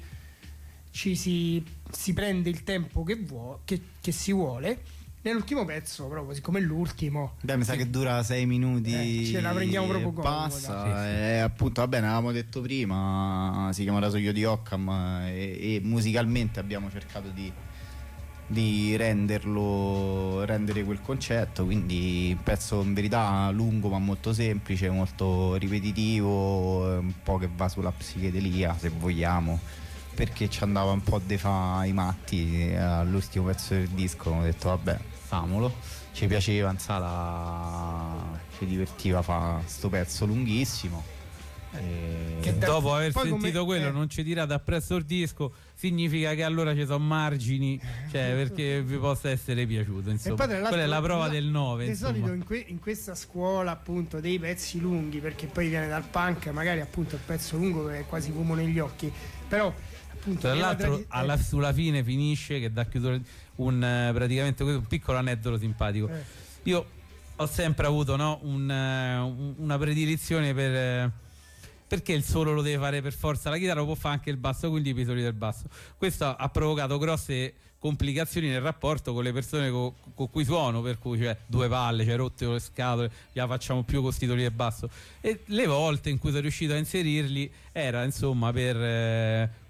si prende il tempo che si vuole. Nell'ultimo pezzo, proprio siccome è l'ultimo, mi sa che dura 6 minuti, ce la prendiamo proprio comoda. Appunto, va bene, avevamo detto prima, si chiama Rasoio di Occam, e musicalmente abbiamo cercato di rendere quel concetto, quindi un pezzo in verità lungo ma molto semplice, molto ripetitivo, un po' che va sulla psichedelia, se vogliamo, perché ci andava un po' di fa i matti all'ultimo pezzo del disco. Ho detto vabbè, famolo, ci piaceva in sala, ci divertiva fa sto pezzo lunghissimo, che dopo aver sentito quello non ci tirate appresso il disco, significa che allora ci sono margini, cioè perché vi possa essere piaciuto, insomma. Quella è la prova del 9. Di solito in questa scuola appunto dei pezzi lunghi, perché poi viene dal punk, magari appunto il pezzo lungo che è quasi fumo negli occhi, però appunto, tra l'altro sulla fine finisce che dà chiusura praticamente un piccolo aneddoto simpatico. Io ho sempre avuto una predilizione perché il solo lo deve fare per forza la chitarra, lo può fare anche il basso, quindi i pisoli del basso. Questo ha provocato grosse complicazioni nel rapporto con le persone con cui suono, per cui due palle, rotte le scatole, la facciamo più con sti toni del basso, e le volte in cui sono riuscito a inserirli era insomma per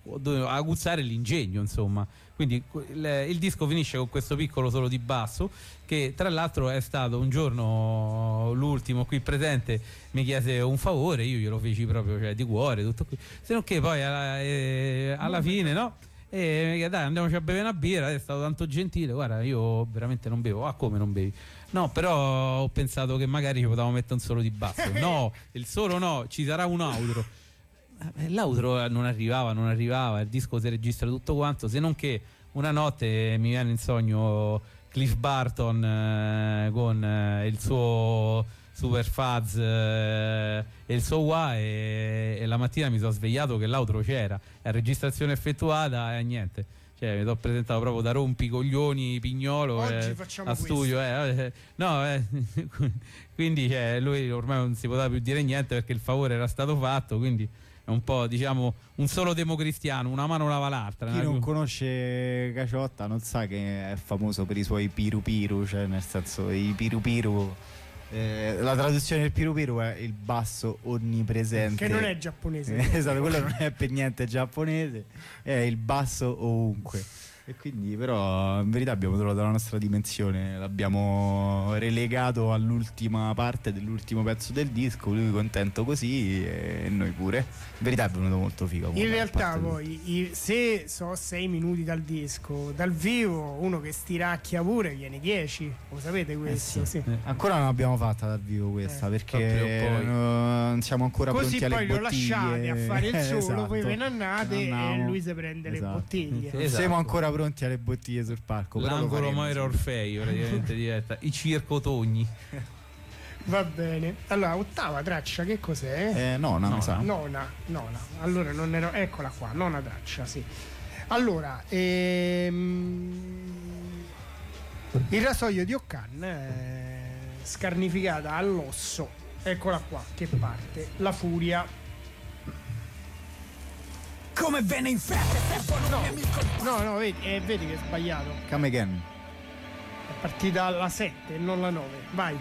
aguzzare l'ingegno, insomma. Quindi il disco finisce con questo piccolo solo di basso, che tra l'altro è stato un giorno, l'ultimo qui presente mi chiese un favore, io glielo feci proprio, cioè, di cuore, tutto qui, se non che poi alla fine, no? E mi chiede: dai, andiamoci a bere una birra, è stato tanto gentile. Guarda, io veramente non bevo. Ah, come non bevi? No, però ho pensato che magari ci potevamo mettere un solo di basso. No, il solo no, ci sarà un outro. L'outro non arrivava, il disco si registra tutto quanto, se non che una notte mi viene in sogno Cliff Burton con il suo Super Fuzz e il suo wah, e la mattina mi sono svegliato che l'outro c'era, la registrazione effettuata e niente. Cioè, mi sono presentato proprio da rompicoglioni Pignolo a studio. Quindi lui ormai non si poteva più dire niente perché il favore era stato fatto, quindi è un po', diciamo, un solo democristiano, una mano lava l'altra. Chi non conosce Caciotta non sa che è famoso per i suoi piru, cioè nel senso i piru. La traduzione del piru è il basso onnipresente, che non è giapponese. Esatto, quello non è per niente giapponese, è il basso ovunque. E quindi però in verità abbiamo trovato la nostra dimensione, l'abbiamo relegato all'ultima parte dell'ultimo pezzo del disco, lui contento così e noi pure. In verità è venuto molto figo. In realtà poi se so 6 minuti dal disco, dal vivo uno che stiracchia pure viene 10, lo sapete questo? Sì. Ancora non abbiamo fatta dal vivo questa perché non siamo ancora così pronti alle bottiglie. Così poi lo lasciate a fare il solo, esatto. Poi ve ne andate e lui si prende le bottiglie. Esatto. Siamo ancora pronti alle bottiglie sul palco. L'angolo Moira Orfei praticamente diventa i circotogni. Va bene. Allora, ottava traccia, che cos'è? Nona. Allora non ero. Eccola qua, nona traccia, sì. Allora, il rasoio di Occan, scarnificata all'osso. Eccola qua, che parte. La furia. Come venne in fette. No, vedi che è sbagliato. Come again. È partita alla 7 e non la 9. Vai.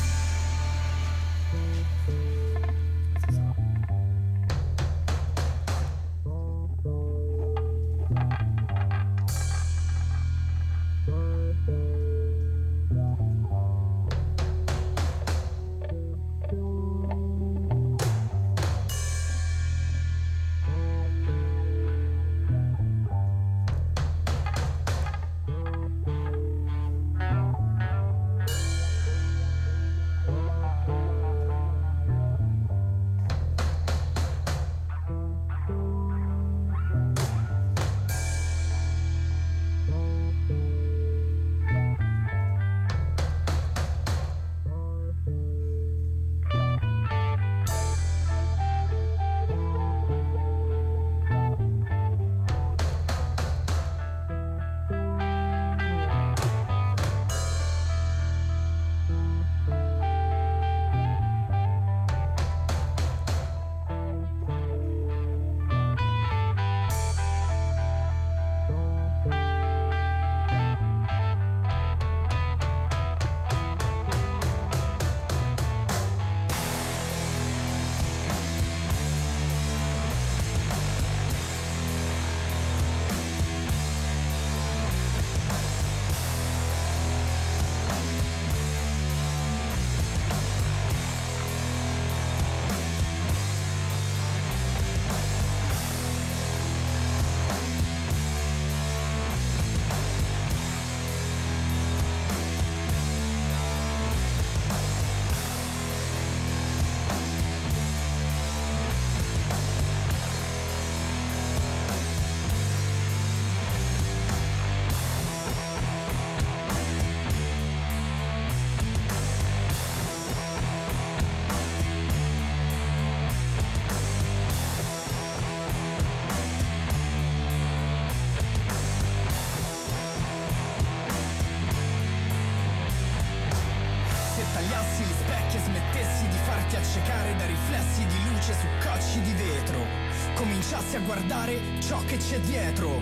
A guardare ciò che c'è dietro,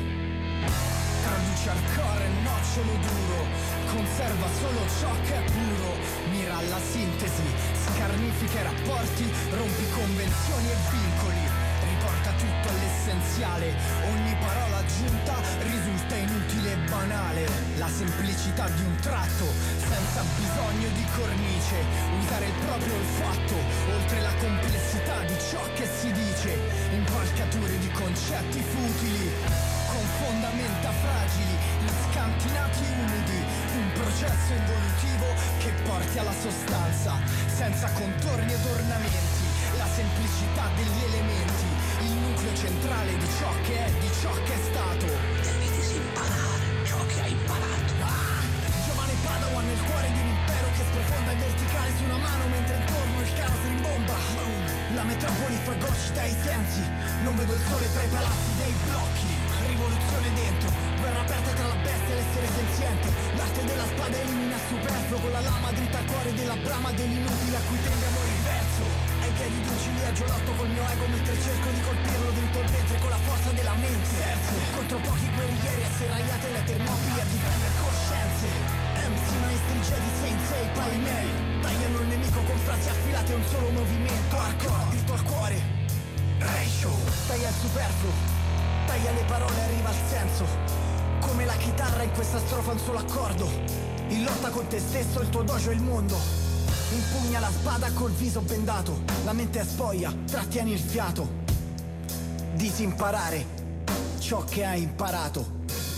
traduce al cuore nocciolo duro, conserva solo ciò che è puro, mira alla sintesi, scarnifica i rapporti, rompi convenzioni e vincoli, riporta tutto all'essenza essenziale. Ogni parola aggiunta risulta inutile e banale. La semplicità di un tratto, senza bisogno di cornice. Usare il proprio olfatto, oltre la complessità di ciò che si dice. Impalcature di concetti futili, con fondamenta fragili, scantinati umidi. Un processo evolutivo che porti alla sostanza, senza contorni ed ornamenti. La semplicità degli elementi, il nucleo centrale di ciò che è, di ciò che è stato. Devi disimparare ciò che hai imparato. Giovane Padawan nel cuore di un impero che sprofonda in verticale su una mano mentre intorno il caos rimbomba. La metropoli fagocita ai sensi, non vedo il sole tra i palazzi dei blocchi. Rivoluzione dentro, guerra aperta tra la bestia e l'essere senziente. L'arte della spada elimina il superfluo con la lama dritta al cuore della brama dell'inutile a cui tende amore inverso. Ai piedi di un ciliegio lotto col mio ego mentre cerco di colpirlo dentro il ventre con la forza della mente. Terzo, contro pochi guerrieri asserragliate le termopili a difendere coscienze. MC maestri Jedi Sensei pari miei tagliano il nemico con frasi affilate a un solo movimento. Hardcore, dritto al cuore. Ratio, taglia il superfluo, taglia le parole, arriva al senso. Come la chitarra in questa strofa un solo accordo. In lotta con te stesso, il tuo dojo e il mondo. Impugna la spada col viso bendato. La mente è spoglia, trattieni il fiato. Disimparare ciò che hai imparato.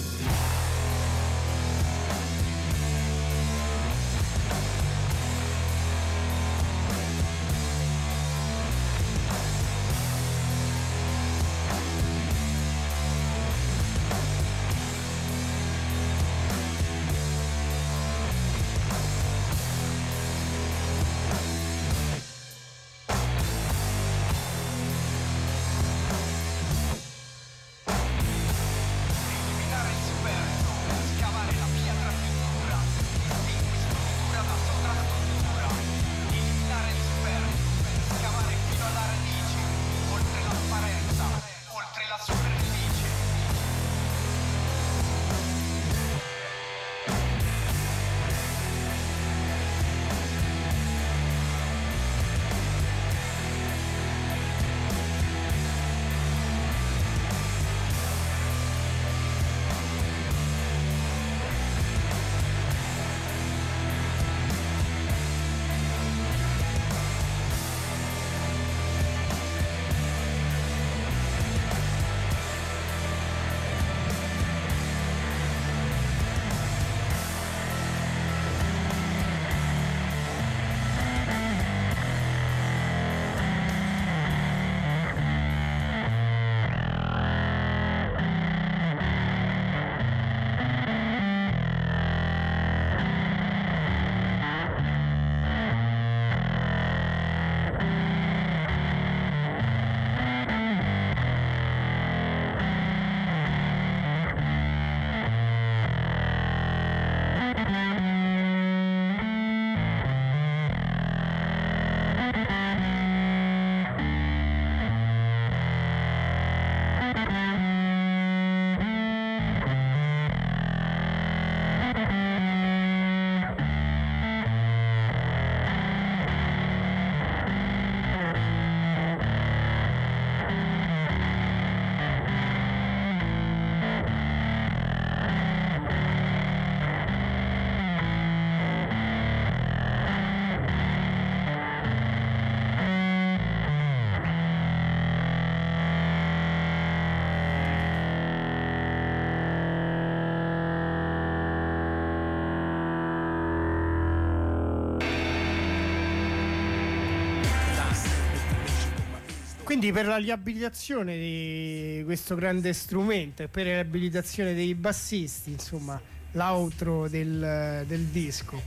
Quindi per la riabilitazione di questo grande strumento e per la riabilitazione dei bassisti, insomma, l'outro del disco.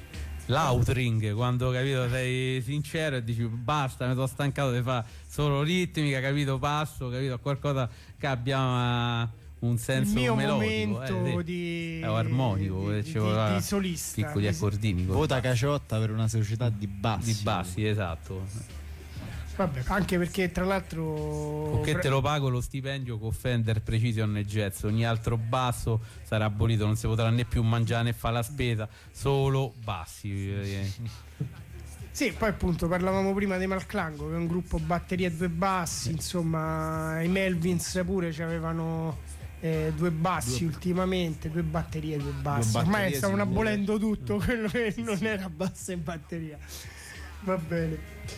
L'outring, quando, capito, sei sincero e dici basta, mi sono stancato di fare solo ritmica, capito, passo, capito, qualcosa che abbia un senso il mio melodico, momento sì. Armonico, di solista, piccoli accordini. Vota Caciotta per una società di bassi. Di bassi, esatto. Vabbè, anche perché tra l'altro o che te lo pago lo stipendio con Fender Precision e Jazz, ogni altro basso sarà abolito, non si potrà né più mangiare né fare la spesa, solo bassi. Sì, poi appunto parlavamo prima dei Malclango, che è un gruppo batteria e 2 bassi, insomma i Melvins pure avevano 2 bassi ultimamente, 2 batterie e 2 bassi. Ormai stavano abolendo tutto quello che non era bassa e batteria. Va bene.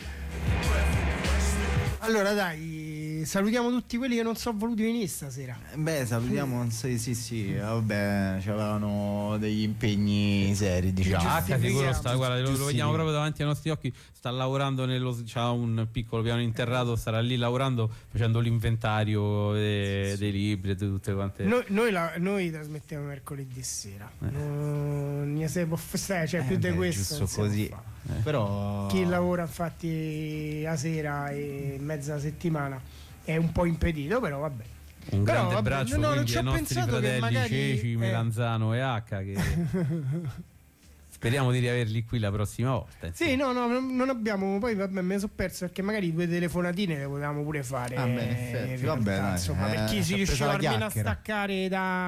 Allora dai, salutiamo tutti quelli che non sono voluti venire stasera. Beh, salutiamo, sì, vabbè, c'avevano degli impegni seri, diciamo. Sicuro sta, guarda, lo vediamo proprio davanti ai nostri occhi, sta lavorando c'ha un piccolo piano interrato, starà lì lavorando, facendo l'inventario dei libri e di tutte quante. Noi trasmettiamo mercoledì sera. Non ne si può fare, cioè più di questo. Giusto così. Però chi lavora infatti a sera e mezza settimana è un po' impedito, però vabbè. Un grande abbraccio non quindi ci ho ai nostri pensato fratelli che magari, Ceci, Melanzano e H che speriamo di riaverli qui la prossima volta. Sì, no, non abbiamo. Poi vabbè, me ne sono perso perché magari 2 telefonatine le potevamo pure fare. Beh, in effetti, vabbè, insomma, per chi si riusciva almeno a staccare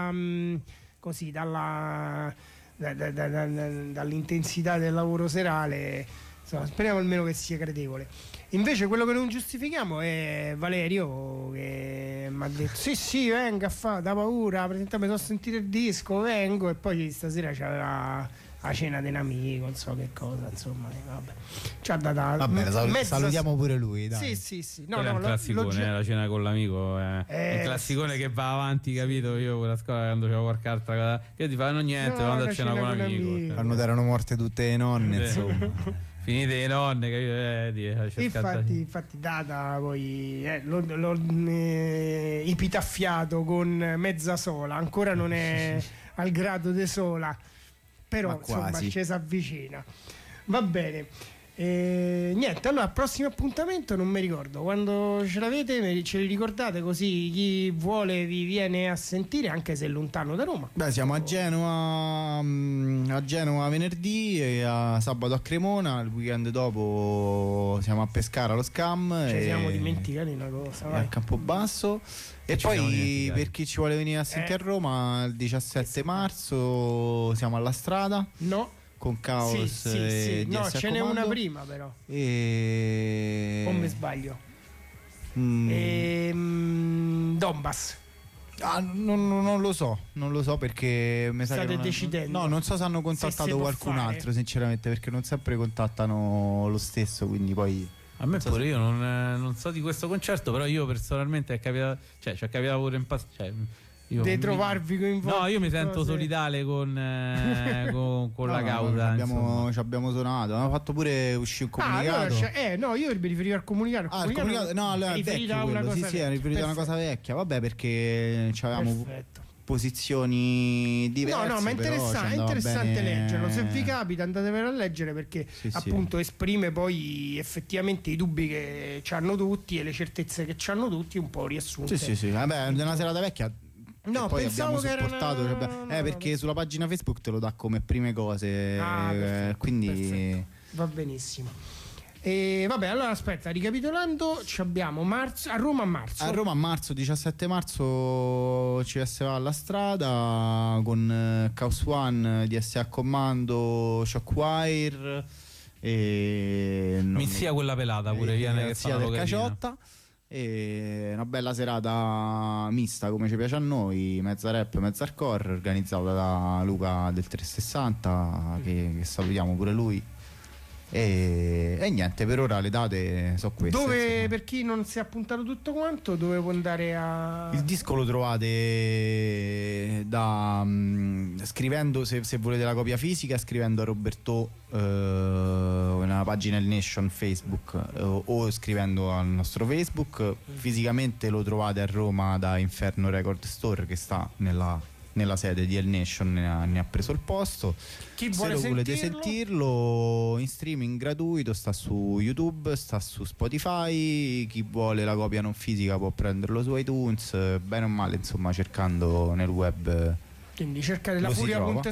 dall'intensità del lavoro serale. Insomma, speriamo almeno che sia gradevole. Invece quello che non giustifichiamo è Valerio, che mi ha detto sì venga, da paura, mi sono sentito il disco, vengo, e poi stasera c'aveva la cena di un amico, non so che cosa, insomma, vabbè. Ci ha dato vabbè, salutiamo pure lui, dai. Sì. No, è un classicone, la cena con l'amico è un classicone che va avanti, capito? Io con la scuola quando c'avevo qualche altra cosa che ti fanno niente, vado a cena con un amico. Quando erano morte tutte le nonne, insomma. Finite le nonne, infatti data poi l'ho epitaffiato con mezza sola, ancora non è al grado di sola, però insomma ci si avvicina. Va bene. Niente, allora prossimo appuntamento non mi ricordo, quando ce l'avete ce li ricordate, così chi vuole vi viene a sentire, anche se è lontano da Roma. Beh, siamo a Genova venerdì e a sabato a Cremona, il weekend dopo siamo a Pescara allo Scam, ci siamo dimenticati una cosa, a Campobasso. E poi per chi ci vuole venire a sentire a Roma il 17 marzo siamo alla Strada. No, con Caos sì. No, ce n'è una prima però. O mi sbaglio? Donbass. Non lo so perché mi sa state decidendo. No, non so se hanno contattato qualcun altro, sinceramente, perché non sempre contattano lo stesso, quindi poi a me pure io non so di questo concerto, però io personalmente è capitato, ci è capitato pure in passato, di trovarvi coinvolti. No, io mi sento solidale con la causa. Ci abbiamo suonato, abbiamo fatto pure uscire un comunicato. No, io mi riferivo al comunicato. Il comunicato è vecchio quello, sì, è riferito a una cosa vecchia. Vabbè, perché avevamo posizioni diverse. No, ma è interessante leggerlo. Se vi capita andatevelo a leggere, perché appunto esprime poi effettivamente i dubbi che hanno tutti e le certezze che hanno tutti, un po' riassunte. Sì. Vabbè, è una serata vecchia. No, poi pensavo abbiamo che supportato perché sulla pagina Facebook te lo dà come prime cose, quindi perfetto. Va benissimo. E vabbè, allora aspetta, ricapitolando, abbiamo a Roma a marzo 17 marzo CSV alla Strada con Chaos One, DSA Commando, Shockwire e mi sia quella pelata pure viene che sia del Caciotta. E una bella serata mista come ci piace a noi, mezza rap, mezza hardcore, organizzata da Luca del 360 che salutiamo pure lui. E niente, per ora le date sono queste. Dove, insomma, per chi non si è appuntato tutto quanto, dove può andare a... Il disco lo trovate scrivendo, se volete la copia fisica, scrivendo a Roberto nella pagina Il Nation Facebook o scrivendo al nostro Facebook. Fisicamente lo trovate a Roma da Inferno Record Store, che sta nella sede di El Nation, ne ha preso il posto. Chi se vuole volete sentirlo in streaming gratuito, sta su YouTube, sta su Spotify. Chi vuole la copia non fisica può prenderlo su iTunes, bene o male, insomma, cercando nel web. Quindi cercate la Furia punto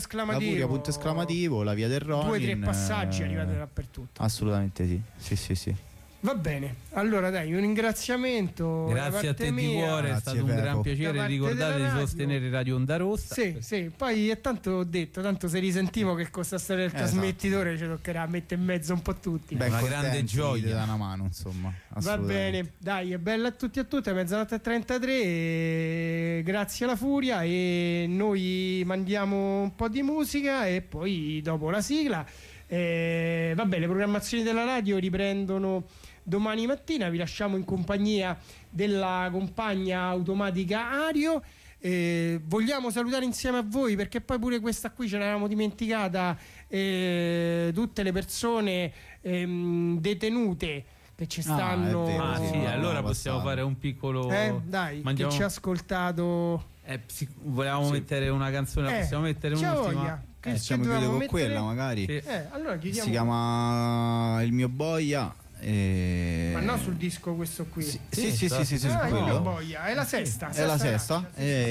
esclamativo, la via del Ronin. 2 o 3 passaggi arrivate dappertutto. Assolutamente sì. Va bene, allora dai, un ringraziamento. Grazie a te di cuore, è stato un gran piacere. Ricordate di sostenere Radio Onda Rossa. Sì, poi tanto ho detto, tanto se risentivo che con questa storia del trasmettitore ci toccherà mettere in mezzo un po' tutti. Beh, una grande gioia, da una mano, insomma. Va bene, dai, è bella a tutti e a tutte, mezzanotte e 33, grazie alla Furia, e noi mandiamo un po' di musica e poi dopo la sigla. Vabbè, le programmazioni della radio riprendono domani mattina, vi lasciamo in compagnia della compagna automatica Ario. Vogliamo salutare insieme a voi, perché poi pure questa qui ce l'avevamo dimenticata, tutte le persone detenute che ci stanno. Sì, allora possiamo fare un piccolo dai, che ci ha ascoltato. Volevamo mettere una canzone, possiamo mettere un'ultima. Facciamo chiudere con quella magari. Allora chiudiamo. Si chiama Il mio boia. Ma no, sul disco questo qui. Sì, Il mio boia, è la sesta. È la sesta.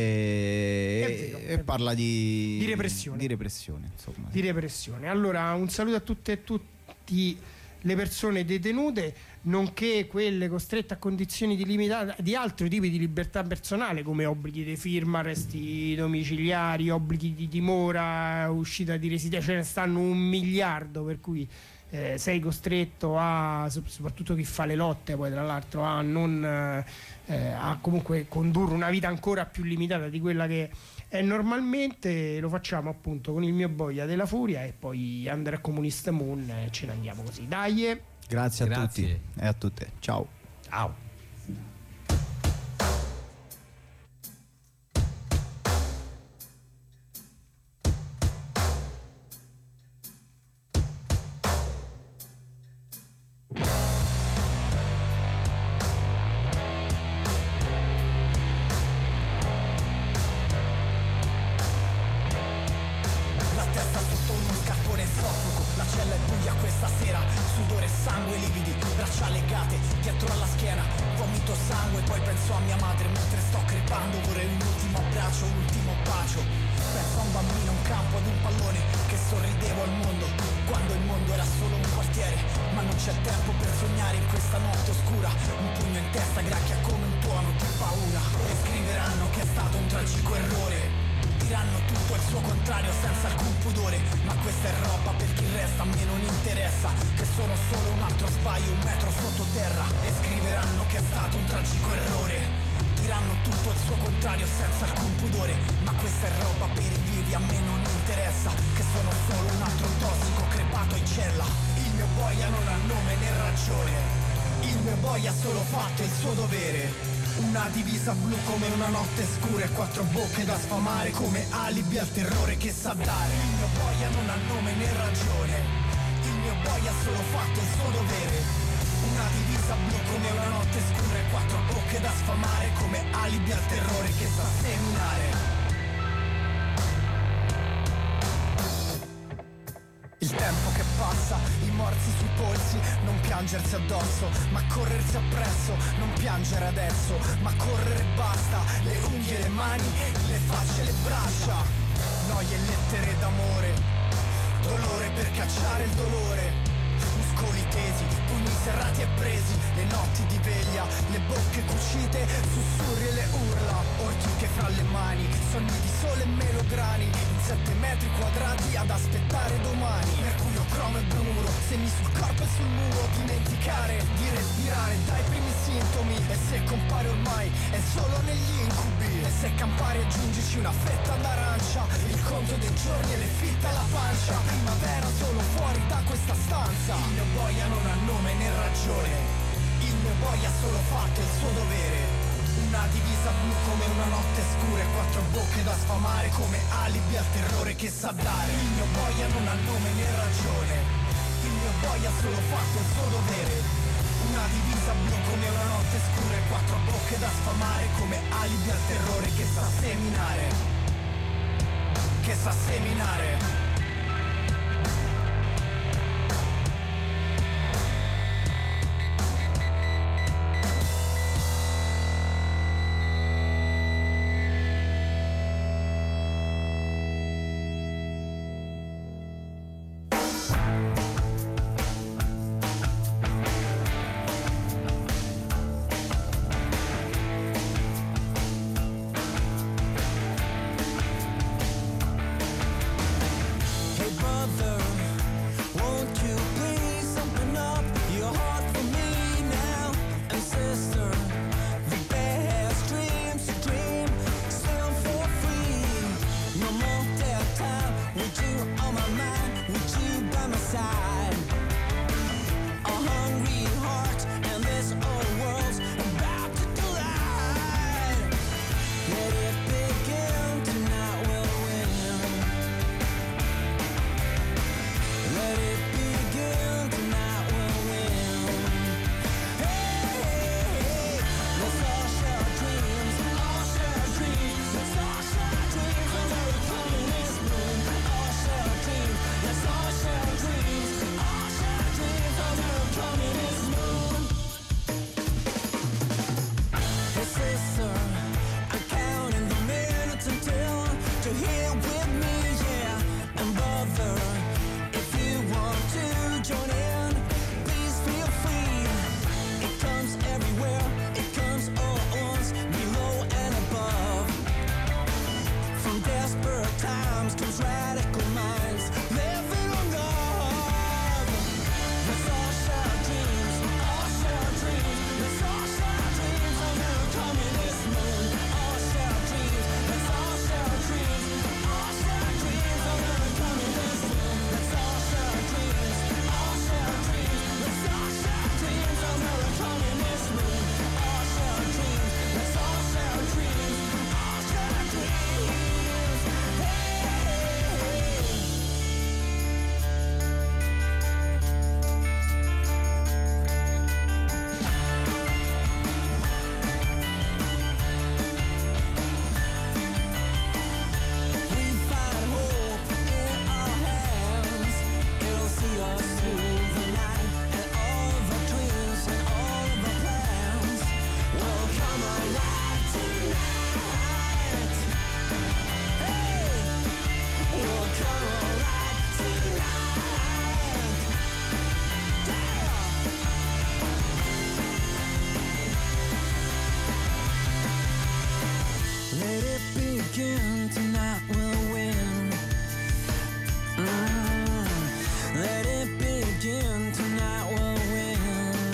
E parla di repressione. Di repressione, insomma. Di repressione. Allora, un saluto a tutte e tutti le persone detenute, nonché quelle costrette a condizioni di altri tipi di libertà personale, come obblighi di firma, arresti domiciliari, obblighi di dimora, uscita di residenza. Ce ne stanno 1 miliardo, per cui sei costretto a, soprattutto chi fa le lotte poi tra l'altro, a non a comunque condurre una vita ancora più limitata di quella che è normalmente. Lo facciamo appunto con Il mio boia della Furia e poi Under a Communist Moon, ce ne andiamo così, dai. Grazie a tutti e a tutte, ciao. Che sa seminare. one more day of time with you on my mind, with you by my side. A hungry heart and this old world's about to collide. Let it begin, tonight we'll win. Let it begin, tonight we'll win. Hey, hey, hey, let's all share our dreams, all share our dreams. Let's all share our dreams under the communist moon. All share our dreams, let's all share our dreams, all share our dreams under the communist moon. Hey sister, I'm counting the minutes until you're here with me, yeah. And brother, if you want to join in, please feel free. It comes everywhere, it comes all at once, below and above. From desperate times comes radical minds, living on love. Let's all share our dreams, all share our dreams. Let's all share our dreams under a communist moon. All share our dreams, let's all share our dreams, all share our dreams under a communist moon. Let's all share our dreams, all share our dreams. Let's all share our dreams under a communist moon. All share our dreams, let's all share our dreams, all share our dreams. We find hope in our hands. It'll see us through the night, and all of our dreams and all of our plans will come alive tonight. Hey, will come alive tonight. Let it begin, tonight we'll win. Let it begin, tonight we'll win.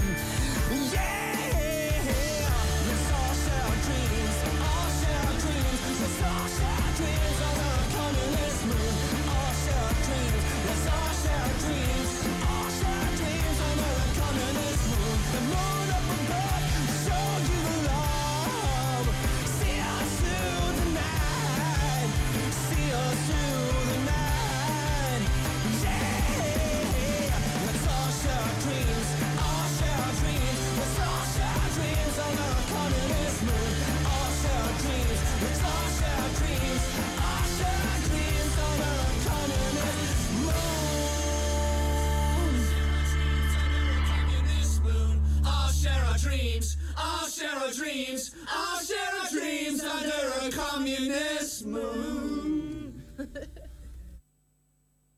Yeah, let's all share our dreams, all share our dreams. Let's all share our dreams under a communist moon. All share our dreams, let's all share our dreams, all share our dreams under a communist moon. The moon up above, show you the love. See us through the night, see us through the night. Yeah, let's all share our dreams, all share our dreams. Let's all share our dreams under a communist moon. All share our dreams, let's all share our dreams, all share our dreams under a communist moon. All share our dreams, all share our dreams, all share our dreams under a communist moon.